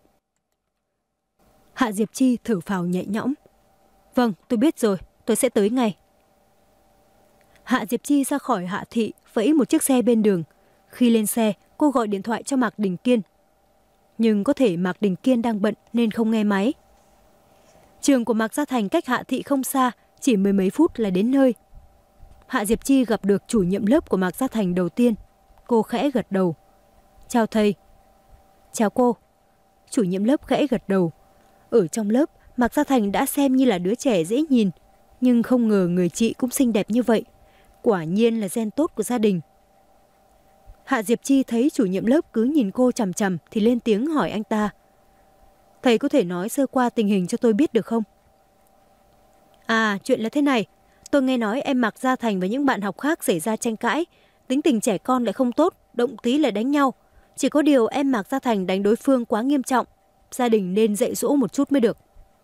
Hạ Diệp Chi thở phào nhẹ nhõm. Vâng, tôi biết rồi, tôi sẽ tới ngay. Hạ Diệp Chi ra khỏi Hạ Thị, vẫy một chiếc xe bên đường. Khi lên xe, cô gọi điện thoại cho Mạc Đình Kiên. Nhưng có thể Mạc Đình Kiên đang bận nên không nghe máy. Trường của Mạc Gia Thành cách Hạ Thị không xa, chỉ mười mấy phút là đến nơi. Hạ Diệp Chi gặp được chủ nhiệm lớp của Mạc Gia Thành đầu tiên. Cô khẽ gật đầu. Chào thầy. Chào cô. Chủ nhiệm lớp khẽ gật đầu. Ở trong lớp, Mạc Gia Thành đã xem như là đứa trẻ dễ nhìn. Nhưng không ngờ người chị cũng xinh đẹp như vậy. Quả nhiên là gen tốt của gia đình. Hạ Diệp Chi thấy chủ nhiệm lớp cứ nhìn cô chằm chằm thì lên tiếng hỏi anh ta. Thầy có thể nói sơ qua tình hình cho tôi biết được không? À, chuyện là thế này. Tôi nghe nói em Mạc Gia Thành và những bạn học khác xảy ra tranh cãi. Tính tình trẻ con lại không tốt, động tí lại đánh nhau. Chỉ có điều em Mạc Gia Thành đánh đối phương quá nghiêm trọng. Gia đình nên dạy dỗ một chút mới được.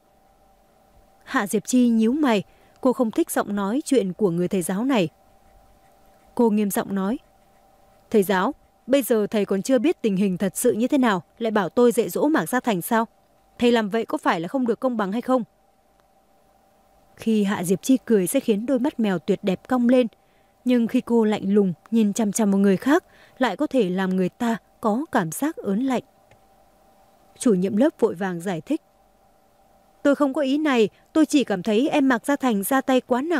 Hạ Diệp Chi nhíu mày. Cô không thích giọng nói chuyện của người thầy giáo này. Cô nghiêm giọng nói. Thầy giáo, Bây giờ thầy còn chưa biết tình hình thật sự như thế nào, lại bảo tôi dạy dỗ Mạc Gia Thành sao? Thầy làm vậy có phải là không được công bằng hay không? Khi Hạ Diệp Chi cười sẽ khiến đôi mắt mèo tuyệt đẹp cong lên. Nhưng khi cô lạnh lùng nhìn chằm chằm vào người khác, lại có thể làm người ta có cảm giác ớn lạnh. Chủ nhiệm lớp vội vàng giải thích. Tôi không có ý này, tôi chỉ cảm thấy em Mạc Gia Thành ra tay quá nặng.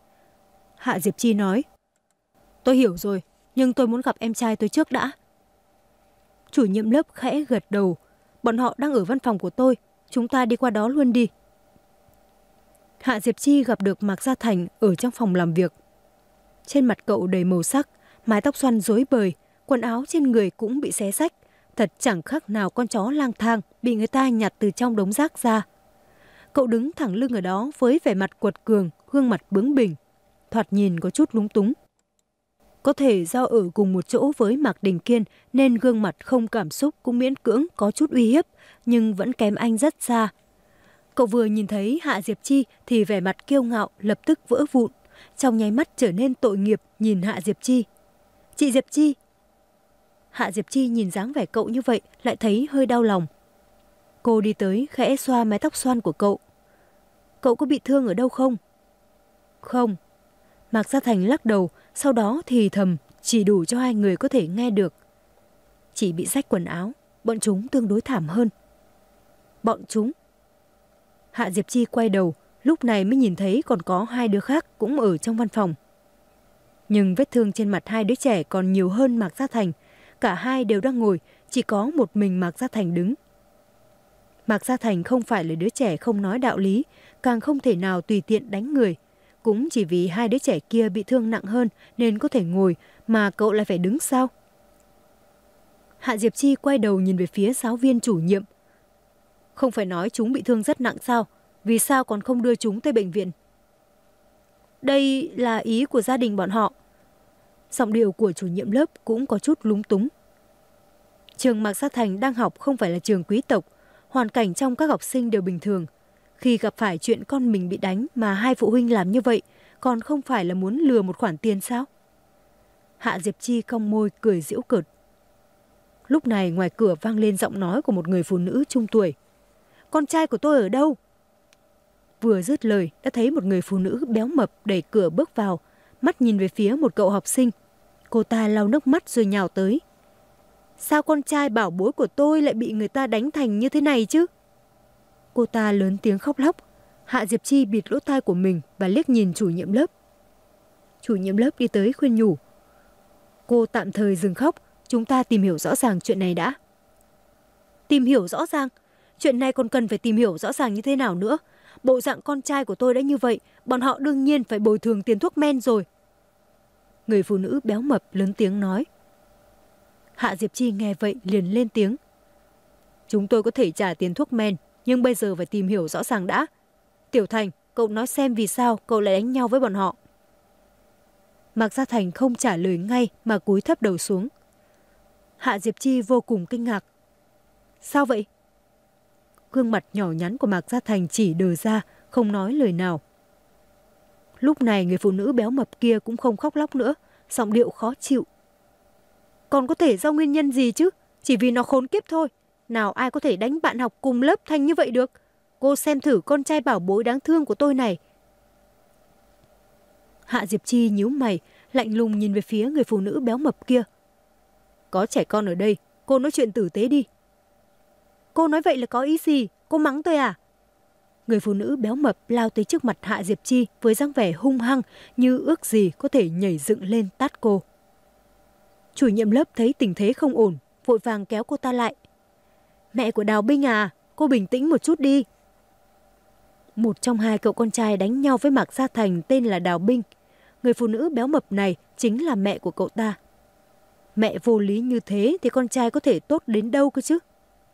Hạ Diệp Chi nói. Tôi hiểu rồi, nhưng tôi muốn gặp em trai tôi trước đã. Chủ nhiệm lớp khẽ gật đầu. Bọn họ đang ở văn phòng của tôi, chúng ta đi qua đó luôn đi. Hạ Diệp Chi gặp được Mạc Gia Thành ở trong phòng làm việc. Trên mặt cậu đầy màu sắc, mái tóc xoăn rối bời, quần áo trên người cũng bị xé rách, thật chẳng khác nào con chó lang thang bị người ta nhặt từ trong đống rác ra. Cậu đứng thẳng lưng ở đó với vẻ mặt quật cường, gương mặt bướng bỉnh, thoạt nhìn có chút lúng túng. Có thể do ở cùng một chỗ với Mạc Đình Kiên nên gương mặt không cảm xúc cũng miễn cưỡng có chút uy hiếp, nhưng vẫn kém anh rất xa. Cậu vừa nhìn thấy Hạ Diệp Chi thì vẻ mặt kiêu ngạo lập tức vỡ vụn, trong nháy mắt trở nên tội nghiệp nhìn Hạ Diệp Chi. Chị Diệp Chi. Hạ Diệp Chi nhìn dáng vẻ cậu như vậy lại thấy hơi đau lòng. Cô đi tới khẽ xoa mái tóc xoăn của cậu. Cậu có bị thương ở đâu không? Không. Mạc Gia Thành lắc đầu, sau đó thì thầm, chỉ đủ cho hai người có thể nghe được. Chỉ bị rách quần áo, bọn chúng tương đối thảm hơn. Bọn chúng? Hạ Diệp Chi quay đầu, lúc này mới nhìn thấy còn có hai đứa khác cũng ở trong văn phòng. Nhưng vết thương trên mặt hai đứa trẻ còn nhiều hơn Mạc Gia Thành. Cả hai đều đang ngồi, chỉ có một mình Mạc Gia Thành đứng. Mạc Gia Thành không phải là đứa trẻ không nói đạo lý, càng không thể nào tùy tiện đánh người. Cũng chỉ vì hai đứa trẻ kia bị thương nặng hơn nên có thể ngồi, mà cậu lại phải đứng sao? Hạ Diệp Chi quay đầu nhìn về phía giáo viên chủ nhiệm. Không phải nói chúng bị thương rất nặng sao? Vì sao còn không đưa chúng tới bệnh viện? Đây là ý của gia đình bọn họ. Giọng điệu của chủ nhiệm lớp cũng có chút lúng túng. Trường Mạc Gia Thành đang học không phải là trường quý tộc, hoàn cảnh trong các học sinh đều bình thường. Khi gặp phải chuyện con mình bị đánh mà hai phụ huynh làm như vậy, còn không phải là muốn lừa một khoản tiền sao? Hạ Diệp Chi cong môi cười giễu cợt. Lúc này ngoài cửa vang lên giọng nói của một người phụ nữ trung tuổi. Con trai của tôi ở đâu? Vừa dứt lời đã thấy một người phụ nữ béo mập đẩy cửa bước vào, mắt nhìn về phía một cậu học sinh. Cô ta lau nước mắt rồi nhào tới. Sao con trai bảo bối của tôi lại bị người ta đánh thành như thế này chứ? Cô ta lớn tiếng khóc lóc. Hạ Diệp Chi bịt lỗ tai của mình và liếc nhìn chủ nhiệm lớp. Chủ nhiệm lớp đi tới khuyên nhủ. Cô tạm thời dừng khóc, chúng ta tìm hiểu rõ ràng chuyện này đã. Tìm hiểu rõ ràng? Chuyện này còn cần phải tìm hiểu rõ ràng như thế nào nữa? Bộ dạng con trai của tôi đã như vậy, bọn họ đương nhiên phải bồi thường tiền thuốc men rồi. Người phụ nữ béo mập lớn tiếng nói. Hạ Diệp Chi nghe vậy liền lên tiếng. Chúng tôi có thể trả tiền thuốc men, nhưng bây giờ phải tìm hiểu rõ ràng đã. Tiểu Thành, cậu nói xem vì sao cậu lại đánh nhau với bọn họ. Mạc Gia Thành không trả lời ngay mà cúi thấp đầu xuống. Hạ Diệp Chi vô cùng kinh ngạc. Sao vậy? Gương mặt nhỏ nhắn của Mạc Gia Thành chỉ đờ ra, không nói lời nào. Lúc này người phụ nữ béo mập kia cũng không khóc lóc nữa, giọng điệu khó chịu. Còn có thể do nguyên nhân gì chứ? Chỉ vì nó khốn kiếp thôi. Nào ai có thể đánh bạn học cùng lớp thành như vậy được? Cô xem thử con trai bảo bối đáng thương của tôi này. Hạ Diệp Chi nhíu mày, lạnh lùng nhìn về phía người phụ nữ béo mập kia. Có trẻ con ở đây, cô nói chuyện tử tế đi. Cô nói vậy là có ý gì? Cô mắng tôi à? Người phụ nữ béo mập lao tới trước mặt Hạ Diệp Chi với dáng vẻ hung hăng như ước gì có thể nhảy dựng lên tát cô. Chủ nhiệm lớp thấy tình thế không ổn, vội vàng kéo cô ta lại. Mẹ của Đào Binh à, cô bình tĩnh một chút đi. Một trong hai cậu con trai đánh nhau với Mạc Gia Thành tên là Đào Binh. Người phụ nữ béo mập này chính là mẹ của cậu ta. Mẹ vô lý như thế thì con trai có thể tốt đến đâu cơ chứ?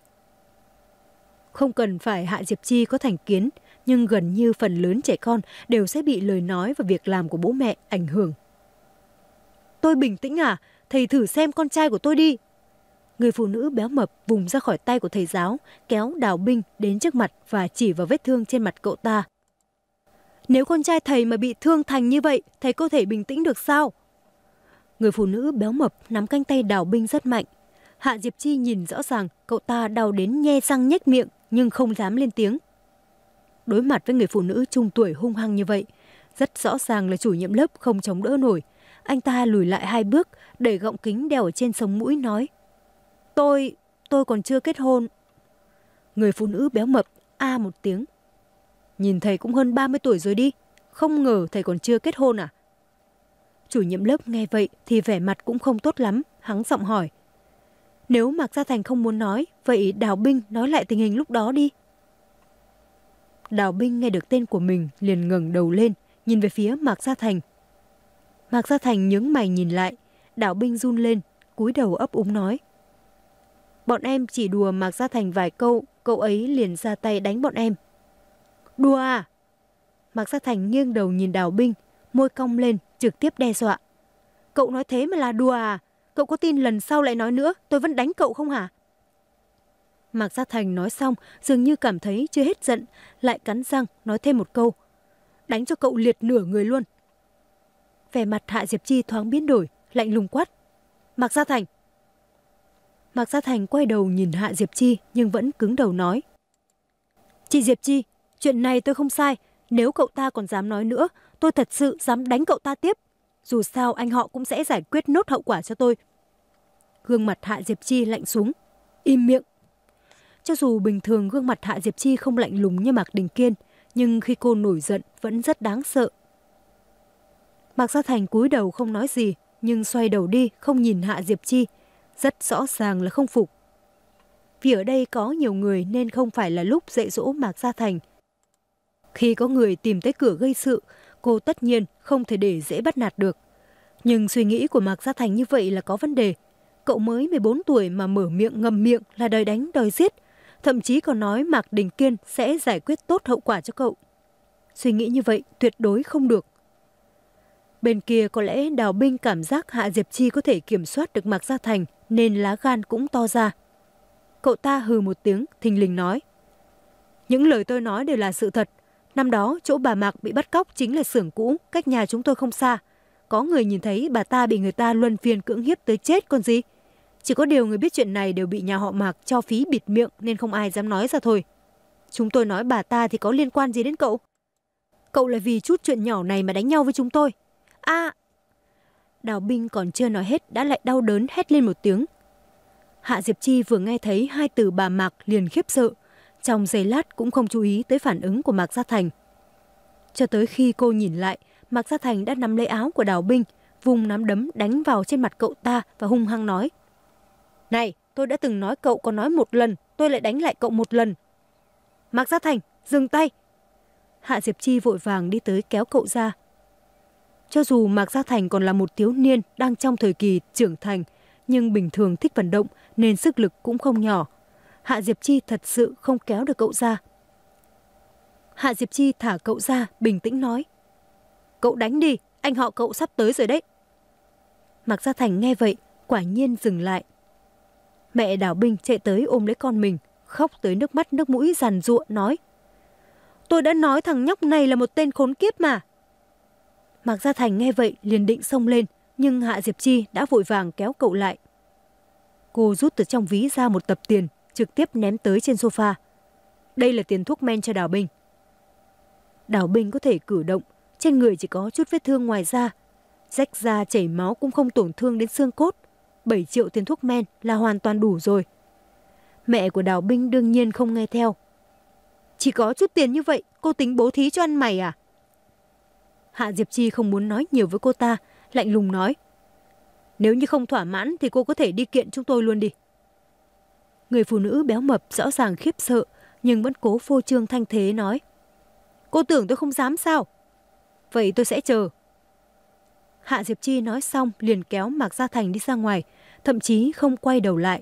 Không cần phải Hạ Diệp Chi có thành kiến, nhưng gần như phần lớn trẻ con đều sẽ bị lời nói và việc làm của bố mẹ ảnh hưởng. Tôi bình tĩnh à? Thầy thử xem con trai của tôi đi. Người phụ nữ béo mập vùng ra khỏi tay của thầy giáo, kéo Đào Binh đến trước mặt và chỉ vào vết thương trên mặt cậu ta. Nếu con trai thầy mà bị thương thành như vậy, thầy có thể bình tĩnh được sao? Người phụ nữ béo mập nắm cánh tay Đào Binh rất mạnh. Hạ Diệp Chi nhìn rõ ràng cậu ta đau đến nhe răng nhếch miệng nhưng không dám lên tiếng. Đối mặt với người phụ nữ trung tuổi hung hăng như vậy, rất rõ ràng là chủ nhiệm lớp không chống đỡ nổi. Anh ta lùi lại hai bước, đẩy gọng kính đeo ở trên sống mũi nói: Tôi, tôi còn chưa kết hôn. Người phụ nữ béo mập a một tiếng. Nhìn thầy cũng hơn ba mươi tuổi rồi đi, không ngờ thầy còn chưa kết hôn à? Chủ nhiệm lớp nghe vậy thì vẻ mặt cũng không tốt lắm, hắng giọng hỏi: Nếu Mạc Gia Thành không muốn nói, vậy Đào Binh nói lại tình hình lúc đó đi. Đào Binh nghe được tên của mình liền ngẩng đầu lên, nhìn về phía Mạc Gia Thành. Mạc Gia Thành nhướng mày nhìn lại, Đào Binh run lên, cúi đầu ấp úng nói: Bọn em chỉ đùa Mạc Gia Thành vài câu, cậu ấy liền ra tay đánh bọn em. Đùa à? Mạc Gia Thành nghiêng đầu nhìn Đào Binh, môi cong lên, trực tiếp đe dọa: Cậu nói thế mà là đùa à? Cậu có tin lần sau lại nói nữa tôi vẫn đánh cậu không hả? Mạc Gia Thành nói xong dường như cảm thấy chưa hết giận, lại cắn răng nói thêm một câu: Đánh cho cậu liệt nửa người luôn. Vẻ mặt Hạ Diệp Chi thoáng biến đổi, lạnh lùng quát: Mạc Gia Thành. Mạc Gia Thành quay đầu nhìn Hạ Diệp Chi nhưng vẫn cứng đầu nói: Chị Diệp Chi, chuyện này tôi không sai. Nếu cậu ta còn dám nói nữa, tôi thật sự dám đánh cậu ta tiếp. Dù sao anh họ cũng sẽ giải quyết nốt hậu quả cho tôi. Gương mặt Hạ Diệp Chi lạnh xuống: Im miệng. Cho dù bình thường gương mặt Hạ Diệp Chi không lạnh lùng như Mạc Đình Kiên, nhưng khi cô nổi giận vẫn rất đáng sợ. Mạc Gia Thành cúi đầu không nói gì, nhưng xoay đầu đi không nhìn Hạ Diệp Chi, rất rõ ràng là không phục. Vì ở đây có nhiều người nên không phải là lúc dạy dỗ Mạc Gia Thành. Khi có người tìm tới cửa gây sự, cô tất nhiên không thể để dễ bắt nạt được. Nhưng suy nghĩ của Mạc Gia Thành như vậy là có vấn đề. Cậu mới mười bốn tuổi mà mở miệng ngầm miệng là đòi đánh đòi giết, thậm chí còn nói Mạc Đình Kiên sẽ giải quyết tốt hậu quả cho cậu. Suy nghĩ như vậy tuyệt đối không được. Bên kia có lẽ Đào Binh cảm giác Hạ Diệp Chi có thể kiểm soát được Mạc Gia Thành nên lá gan cũng to ra. Cậu ta hừ một tiếng, thình lình nói: Những lời tôi nói đều là sự thật. Năm đó chỗ bà Mạc bị bắt cóc chính là xưởng cũ, cách nhà chúng tôi không xa. Có người nhìn thấy bà ta bị người ta luân phiên cưỡng hiếp tới chết còn gì. Chỉ có điều người biết chuyện này đều bị nhà họ Mạc cho phí bịt miệng nên không ai dám nói ra thôi. Chúng tôi nói bà ta thì có liên quan gì đến cậu? Cậu là vì chút chuyện nhỏ này mà đánh nhau với chúng tôi. À! Đào Binh còn chưa nói hết đã lại đau đớn hét lên một tiếng. Hạ Diệp Chi vừa nghe thấy hai từ bà Mạc liền khiếp sợ, trong giây lát cũng không chú ý tới phản ứng của Mạc Gia Thành. Cho tới khi cô nhìn lại, Mạc Gia Thành đã nắm lấy áo của Đào Binh, vùng nắm đấm đánh vào trên mặt cậu ta và hung hăng nói: Này, tôi đã từng nói cậu có nói một lần, tôi lại đánh lại cậu một lần. Mạc Gia Thành, dừng tay! Hạ Diệp Chi vội vàng đi tới kéo cậu ra. Cho dù Mạc Gia Thành còn là một thiếu niên đang trong thời kỳ trưởng thành, nhưng bình thường thích vận động nên sức lực cũng không nhỏ. Hạ Diệp Chi thật sự không kéo được cậu ra. Hạ Diệp Chi thả cậu ra, bình tĩnh nói: Cậu đánh đi, anh họ cậu sắp tới rồi đấy. Mạc Gia Thành nghe vậy, quả nhiên dừng lại. Mẹ Đào Binh chạy tới ôm lấy con mình, khóc tới nước mắt nước mũi giàn giụa nói: Tôi đã nói thằng nhóc này là một tên khốn kiếp mà. Mạc Gia Thành nghe vậy liền định xông lên, nhưng Hạ Diệp Chi đã vội vàng kéo cậu lại. Cô rút từ trong ví ra một tập tiền, trực tiếp ném tới trên sofa. Đây là tiền thuốc men cho Đào Binh. Đào Binh có thể cử động, trên người chỉ có chút vết thương ngoài da. Rách da chảy máu cũng không tổn thương đến xương cốt. bảy triệu tiền thuốc men là hoàn toàn đủ rồi. Mẹ của Đào Binh đương nhiên không nghe theo. Chỉ có chút tiền như vậy, cô tính bố thí cho ăn mày à? Hạ Diệp Chi không muốn nói nhiều với cô ta, lạnh lùng nói: Nếu như không thỏa mãn thì cô có thể đi kiện chúng tôi luôn đi. Người phụ nữ béo mập rõ ràng khiếp sợ, nhưng vẫn cố phô trương thanh thế nói: Cô tưởng tôi không dám sao? Vậy tôi sẽ chờ. Hạ Diệp Chi nói xong liền kéo Mạc Gia Thành đi ra ngoài, thậm chí không quay đầu lại.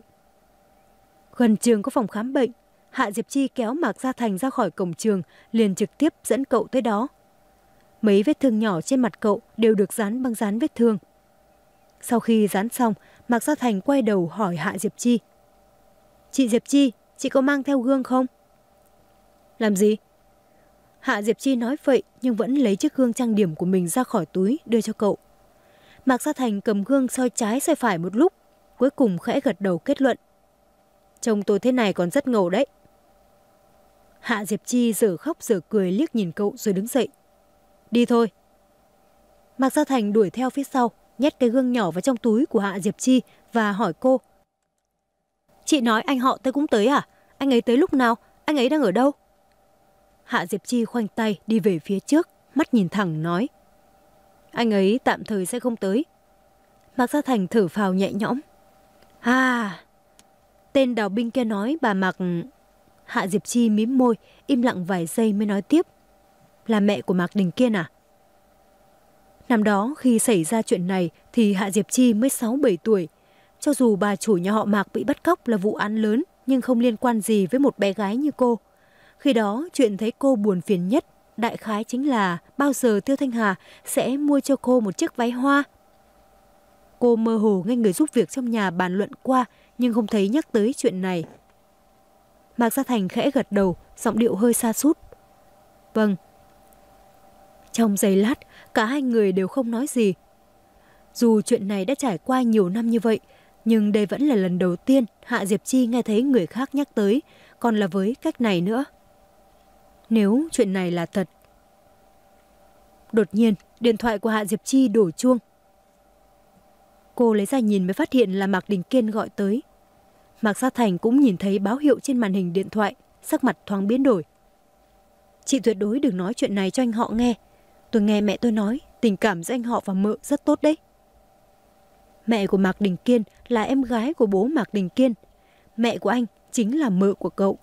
Gần trường có phòng khám bệnh, Hạ Diệp Chi kéo Mạc Gia Thành ra khỏi cổng trường, liền trực tiếp dẫn cậu tới đó. Mấy vết thương nhỏ trên mặt cậu đều được dán băng dán vết thương. Sau khi dán xong, Mạc Gia Thành quay đầu hỏi Hạ Diệp Chi: Chị Diệp Chi, chị có mang theo gương không? Làm gì? Hạ Diệp Chi nói vậy nhưng vẫn lấy chiếc gương trang điểm của mình ra khỏi túi đưa cho cậu. Mạc Gia Thành cầm gương soi trái soi phải một lúc, cuối cùng khẽ gật đầu kết luận. Trông tôi thế này còn rất ngầu đấy. Hạ Diệp Chi giờ khóc giờ cười liếc nhìn cậu rồi đứng dậy. Đi thôi. Mạc Gia Thành đuổi theo phía sau, nhét cái gương nhỏ vào trong túi của Hạ Diệp Chi và hỏi cô. Chị nói anh họ tới cũng tới à? Anh ấy tới lúc nào? Anh ấy đang ở đâu? Hạ Diệp Chi khoanh tay đi về phía trước, mắt nhìn thẳng nói. Anh ấy tạm thời sẽ không tới. Mạc Gia Thành thở phào nhẹ nhõm. À, tên đào binh kia nói bà Mạc... Hạ Diệp Chi mím môi, im lặng vài giây mới nói tiếp. Là mẹ của Mạc Đình Kiên à? Năm đó khi xảy ra chuyện này thì Hạ Diệp Chi mới sáu bảy tuổi. Cho dù bà chủ nhà họ Mạc bị bắt cóc là vụ án lớn, nhưng không liên quan gì với một bé gái như cô. Khi đó chuyện thấy cô buồn phiền nhất đại khái chính là bao giờ Tiêu Thanh Hà sẽ mua cho cô một chiếc váy hoa. Cô mơ hồ nghe người giúp việc trong nhà bàn luận qua nhưng không thấy nhắc tới chuyện này. Mạc Gia Thành khẽ gật đầu, giọng điệu hơi sa sút. Vâng. Trong giây lát, cả hai người đều không nói gì. Dù chuyện này đã trải qua nhiều năm như vậy, nhưng đây vẫn là lần đầu tiên Hạ Diệp Chi nghe thấy người khác nhắc tới, còn là với cách này nữa. Nếu chuyện này là thật. Đột nhiên, điện thoại của Hạ Diệp Chi đổ chuông. Cô lấy ra nhìn mới phát hiện là Mạc Đình Kiên gọi tới. Mạc Gia Thành cũng nhìn thấy báo hiệu trên màn hình điện thoại, sắc mặt thoáng biến đổi. Chị tuyệt đối đừng nói chuyện này cho anh họ nghe. Tôi nghe mẹ tôi nói, tình cảm giữa anh họ và mợ rất tốt đấy. Mẹ của Mạc Đình Kiên là em gái của bố Mạc Đình Kiên. Mẹ của anh chính là mợ của cậu.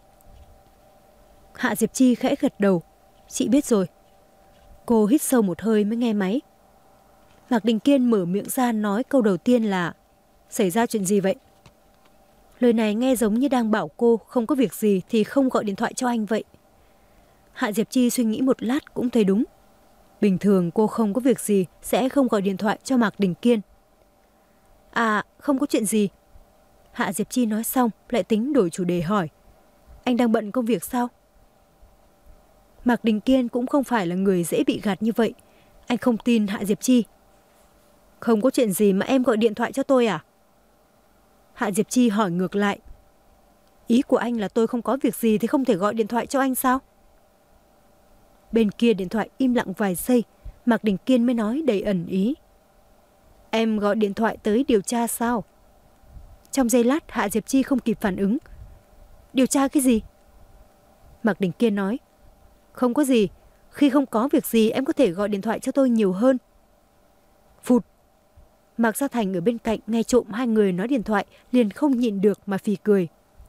Hạ Diệp Chi khẽ gật đầu. Chị biết rồi. Cô hít sâu một hơi mới nghe máy. Mạc Đình Kiên mở miệng ra nói câu đầu tiên là xảy ra chuyện gì vậy? Lời này nghe giống như đang bảo cô không có việc gì thì không gọi điện thoại cho anh vậy. Hạ Diệp Chi suy nghĩ một lát cũng thấy đúng. Bình thường cô không có việc gì sẽ không gọi điện thoại cho Mạc Đình Kiên. À, không có chuyện gì. Hạ Diệp Chi nói xong lại tính đổi chủ đề hỏi. Anh đang bận công việc sao? Mạc Đình Kiên cũng không phải là người dễ bị gạt như vậy. Anh không tin Hạ Diệp Chi. Không có chuyện gì mà em gọi điện thoại cho tôi à? Hạ Diệp Chi hỏi ngược lại. Ý của anh là tôi không có việc gì thì không thể gọi điện thoại cho anh sao? Bên kia điện thoại im lặng vài giây, Mạc Đình Kiên mới nói đầy ẩn ý. Em gọi điện thoại tới điều tra sao? Trong giây lát Hạ Diệp Chi không kịp phản ứng. Điều tra cái gì? Mạc Đình Kiên nói. Không có gì, khi không có việc gì em có thể gọi điện thoại cho tôi nhiều hơn. Phụt. Mạc Gia Thành ở bên cạnh nghe trộm hai người nói điện thoại liền không nhịn được mà phì cười.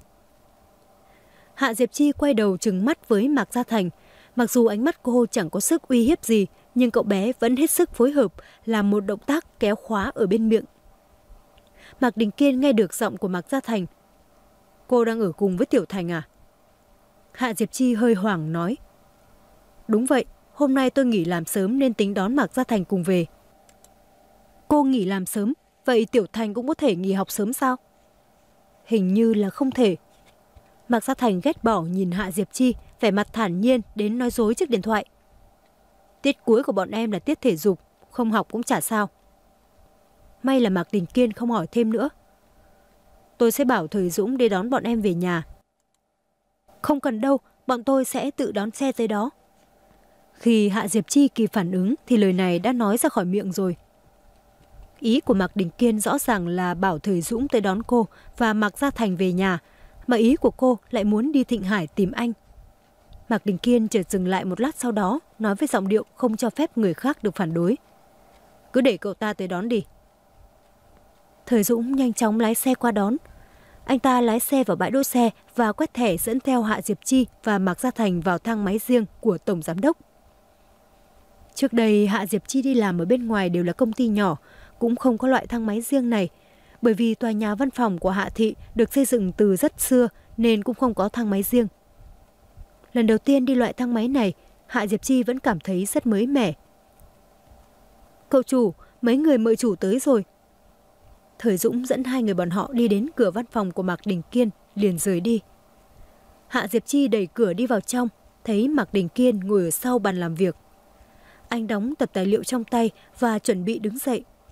Hạ Diệp Chi quay đầu trừng mắt với Mạc Gia Thành. Mặc dù ánh mắt cô chẳng có sức uy hiếp gì, nhưng cậu bé vẫn hết sức phối hợp làm một động tác kéo khóa ở bên miệng. Mạc Đình Kiên nghe được giọng của Mạc Gia Thành. Cô đang ở cùng với Tiểu Thành à? Hạ Diệp Chi hơi hoảng nói. Đúng vậy, hôm nay tôi nghỉ làm sớm nên tính đón Mạc Gia Thành cùng về. Cô nghỉ làm sớm, vậy Tiểu Thành cũng có thể nghỉ học sớm sao? Hình như là không thể. Mạc Gia Thành ghét bỏ nhìn Hạ Diệp Chi, vẻ mặt thản nhiên đến nói dối trước điện thoại. Tiết cuối của bọn em là tiết thể dục, không học cũng chả sao. May là Mạc Đình Kiên không hỏi thêm nữa. Tôi sẽ bảo Thời Dũng đi đón bọn em về nhà. Không cần đâu, bọn tôi sẽ tự đón xe tới đó. Khi Hạ Diệp Chi kịp phản ứng thì lời này đã nói ra khỏi miệng rồi. Ý của Mạc Đình Kiên rõ ràng là bảo Thời Dũng tới đón cô và Mạc Gia Thành về nhà, mà ý của cô lại muốn đi Thịnh Hải tìm anh. Mạc Đình Kiên chợt dừng lại một lát sau đó, nói với giọng điệu không cho phép người khác được phản đối. Cứ để cậu ta tới đón đi. Thời Dũng nhanh chóng lái xe qua đón. Anh ta lái xe vào bãi đỗ xe và quét thẻ dẫn theo Hạ Diệp Chi và Mạc Gia Thành vào thang máy riêng của Tổng Giám đốc. Trước đây Hạ Diệp Chi đi làm ở bên ngoài đều là công ty nhỏ, cũng không có loại thang máy riêng này. Bởi vì tòa nhà văn phòng của Hạ Thị được xây dựng từ rất xưa nên cũng không có thang máy riêng. Lần đầu tiên đi loại thang máy này, Hạ Diệp Chi vẫn cảm thấy rất mới mẻ. Cậu chủ, mấy người mợ chủ tới rồi. Thời Dũng dẫn hai người bọn họ đi đến cửa văn phòng của Mạc Đình Kiên, liền rời đi. Hạ Diệp Chi đẩy cửa đi vào trong, thấy Mạc Đình Kiên ngồi ở sau bàn làm việc. Anh đóng tập tài liệu trong tay và chuẩn bị đứng dậy,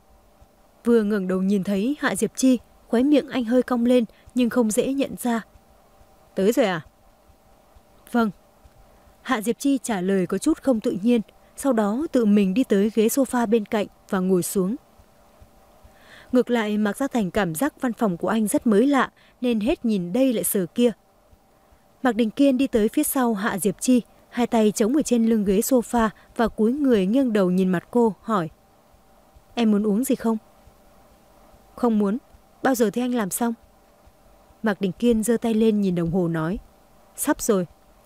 Vừa ngẩng đầu nhìn thấy Hạ Diệp Chi, khóe miệng anh hơi cong lên nhưng không dễ nhận ra. Tới rồi à? Vâng. Hạ Diệp Chi trả lời có chút không tự nhiên, sau đó tự mình đi tới ghế sofa bên cạnh và ngồi xuống. Ngược lại, Mạc Gia Thành cảm giác văn phòng của anh rất mới lạ nên hết nhìn đây lại sờ kia. Mạc Đình Kiên đi tới phía sau Hạ Diệp Chi, hai tay chống ở trên lưng ghế sofa và cúi người nghiêng đầu nhìn mặt cô, hỏi. Em muốn uống gì không? Không muốn. Bao giờ thì anh làm xong? Mạc Đình Kiên giơ tay lên nhìn đồng hồ nói. Sắp rồi.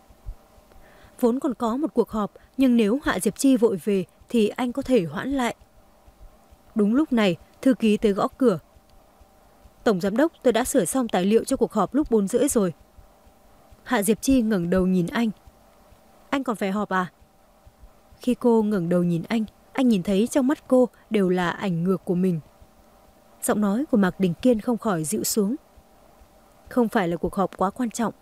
Vốn còn có một cuộc họp, nhưng nếu Hạ Diệp Chi vội về thì anh có thể hoãn lại. Đúng lúc này, thư ký tới gõ cửa. Tổng giám đốc, tôi đã sửa xong tài liệu cho cuộc họp lúc bốn rưỡi rồi. Hạ Diệp Chi ngẩng đầu nhìn anh. Anh còn phải họp à? Khi cô ngẩng đầu nhìn anh, anh nhìn thấy trong mắt cô đều là ảnh ngược của mình. Giọng nói của Mạc Đình Kiên không khỏi dịu xuống. Không phải là cuộc họp quá quan trọng.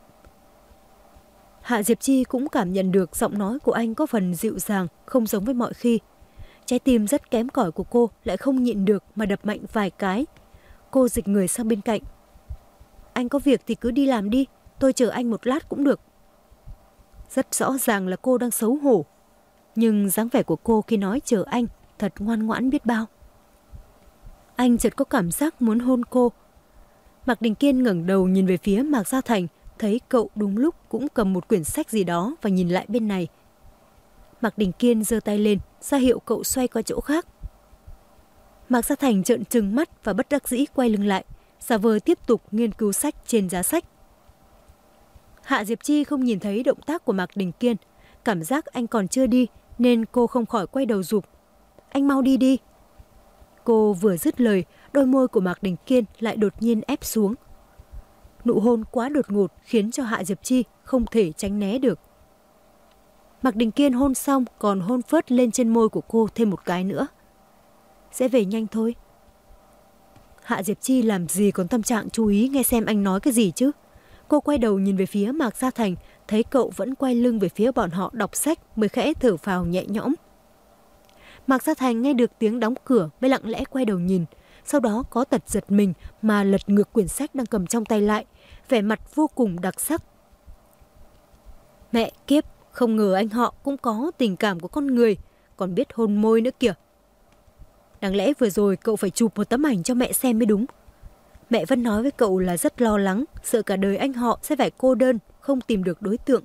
Hạ Diệp Chi cũng cảm nhận được giọng nói của anh có phần dịu dàng, không giống với mọi khi. Trái tim rất kém cỏi của cô lại không nhịn được mà đập mạnh vài cái. Cô dịch người sang bên cạnh. Anh có việc thì cứ đi làm đi, tôi chờ anh một lát cũng được. Rất rõ ràng là cô đang xấu hổ. Nhưng dáng vẻ của cô khi nói chờ anh thật ngoan ngoãn biết bao. Anh chợt có cảm giác muốn hôn cô. Mạc Đình Kiên ngẩng đầu nhìn về phía Mạc Gia Thành, thấy cậu đúng lúc cũng cầm một quyển sách gì đó và nhìn lại bên này. Mạc Đình Kiên giơ tay lên, ra hiệu cậu xoay qua chỗ khác. Mạc Gia Thành trợn trừng mắt và bất đắc dĩ quay lưng lại, giả vờ tiếp tục nghiên cứu sách trên giá sách. Hạ Diệp Chi không nhìn thấy động tác của Mạc Đình Kiên, cảm giác anh còn chưa đi nên cô không khỏi quay đầu giục. Anh mau đi đi. Cô vừa dứt lời, đôi môi của Mạc Đình Kiên lại đột nhiên ép xuống. Nụ hôn quá đột ngột khiến cho Hạ Diệp Chi không thể tránh né được. Mạc Đình Kiên hôn xong còn hôn phớt lên trên môi của cô thêm một cái nữa. Sẽ về nhanh thôi. Hạ Diệp Chi làm gì còn tâm trạng chú ý nghe xem anh nói cái gì chứ. Cô quay đầu nhìn về phía Mạc Gia Thành, thấy cậu vẫn quay lưng về phía bọn họ đọc sách mới khẽ thở phào nhẹ nhõm. Mạc Gia Thành nghe được tiếng đóng cửa mới lặng lẽ quay đầu nhìn, sau đó có tật giật mình mà lật ngược quyển sách đang cầm trong tay lại, vẻ mặt vô cùng đặc sắc. Mẹ kiếp, không ngờ anh họ cũng có tình cảm của con người, còn biết hôn môi nữa kìa. Đáng lẽ vừa rồi cậu phải chụp một tấm ảnh cho mẹ xem mới đúng. Mẹ vẫn nói với cậu là rất lo lắng, sợ cả đời anh họ sẽ phải cô đơn, không tìm được đối tượng.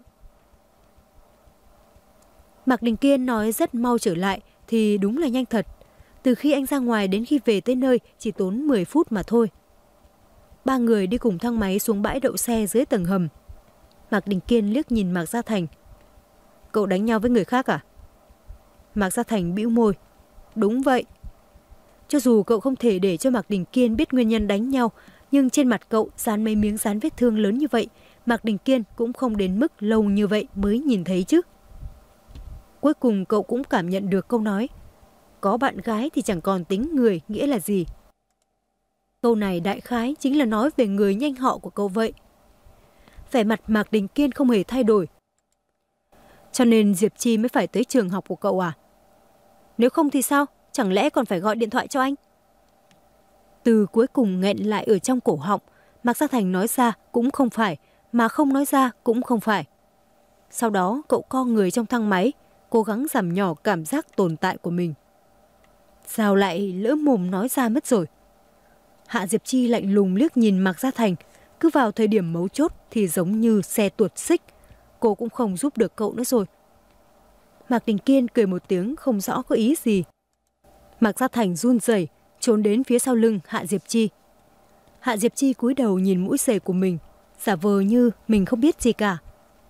Mạc Đình Kiên nói rất mau trở lại thì đúng là nhanh thật. Từ khi anh ra ngoài đến khi về tới nơi chỉ tốn mười phút mà thôi. Ba người đi cùng thang máy xuống bãi đậu xe dưới tầng hầm. Mạc Đình Kiên liếc nhìn Mạc Gia Thành. Cậu đánh nhau với người khác à? Mạc Gia Thành bĩu môi. Đúng vậy. Cho dù cậu không thể để cho Mạc Đình Kiên biết nguyên nhân đánh nhau, nhưng trên mặt cậu dán mấy miếng dán vết thương lớn như vậy, Mạc Đình Kiên cũng không đến mức lâu như vậy mới nhìn thấy chứ. Cuối cùng cậu cũng cảm nhận được câu nói, có bạn gái thì chẳng còn tính người nghĩa là gì. Câu này đại khái chính là nói về người nhanh họ của cậu vậy. Vẻ mặt Mạc Đình Kiên không hề thay đổi. Cho nên Diệp Chi mới phải tới trường học của cậu à? Nếu không thì sao? Chẳng lẽ còn phải gọi điện thoại cho anh? Từ cuối cùng nghẹn lại ở trong cổ họng, Mạc Gia Thành nói ra cũng không phải, mà không nói ra cũng không phải. Sau đó cậu co người trong thang máy, cố gắng giảm nhỏ cảm giác tồn tại của mình. Sao lại lỡ mồm nói ra mất rồi? Hạ Diệp Chi lạnh lùng liếc nhìn Mạc Gia Thành, cứ vào thời điểm mấu chốt thì giống như xe tuột xích. Cô cũng không giúp được cậu nữa rồi. Mạc Đình Kiên cười một tiếng không rõ có ý gì. Mạc Gia Thành run rẩy trốn đến phía sau lưng Hạ Diệp Chi. Hạ Diệp Chi cúi đầu nhìn mũi giày của mình, giả vờ như mình không biết gì cả.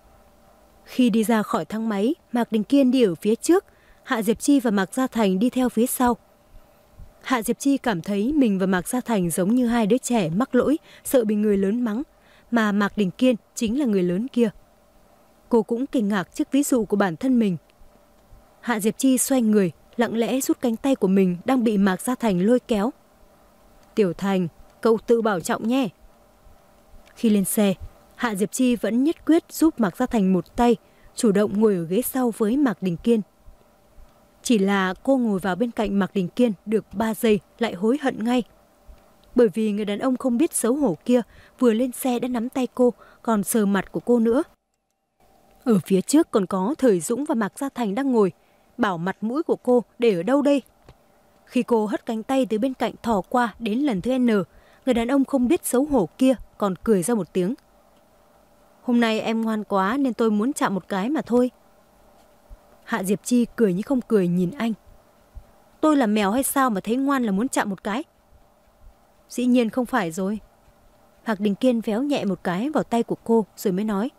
Khi đi ra khỏi thang máy, Mạc Đình Kiên đi ở phía trước, Hạ Diệp Chi và Mạc Gia Thành đi theo phía sau. Hạ Diệp Chi cảm thấy mình và Mạc Gia Thành giống như hai đứa trẻ mắc lỗi, sợ bị người lớn mắng, mà Mạc Đình Kiên chính là người lớn kia. Cô cũng kinh ngạc trước ví dụ của bản thân mình. Hạ Diệp Chi xoay người, lặng lẽ rút cánh tay của mình đang bị Mạc Gia Thành lôi kéo. Tiểu Thành, cậu tự bảo trọng nhé. Khi lên xe, Hạ Diệp Chi vẫn nhất quyết giúp Mạc Gia Thành một tay, chủ động ngồi ở ghế sau với Mạc Đình Kiên. Chỉ là cô ngồi vào bên cạnh Mạc Đình Kiên được ba giây lại hối hận ngay. Bởi vì người đàn ông không biết xấu hổ kia vừa lên xe đã nắm tay cô, còn sờ mặt của cô nữa. Ở phía trước còn có Thời Dũng và Mạc Gia Thành đang ngồi, bảo mặt mũi của cô để ở đâu đây? Khi cô hất cánh tay từ bên cạnh thò qua đến lần thứ N, người đàn ông không biết xấu hổ kia còn cười ra một tiếng. Hôm nay em ngoan quá nên tôi muốn chạm một cái mà thôi. Hạ Diệp Chi cười như không cười nhìn anh. Tôi là mèo hay sao mà thấy ngoan là muốn chạm một cái? Dĩ nhiên không phải rồi. Mạc Đình Kiên véo nhẹ một cái vào tay của cô rồi mới nói.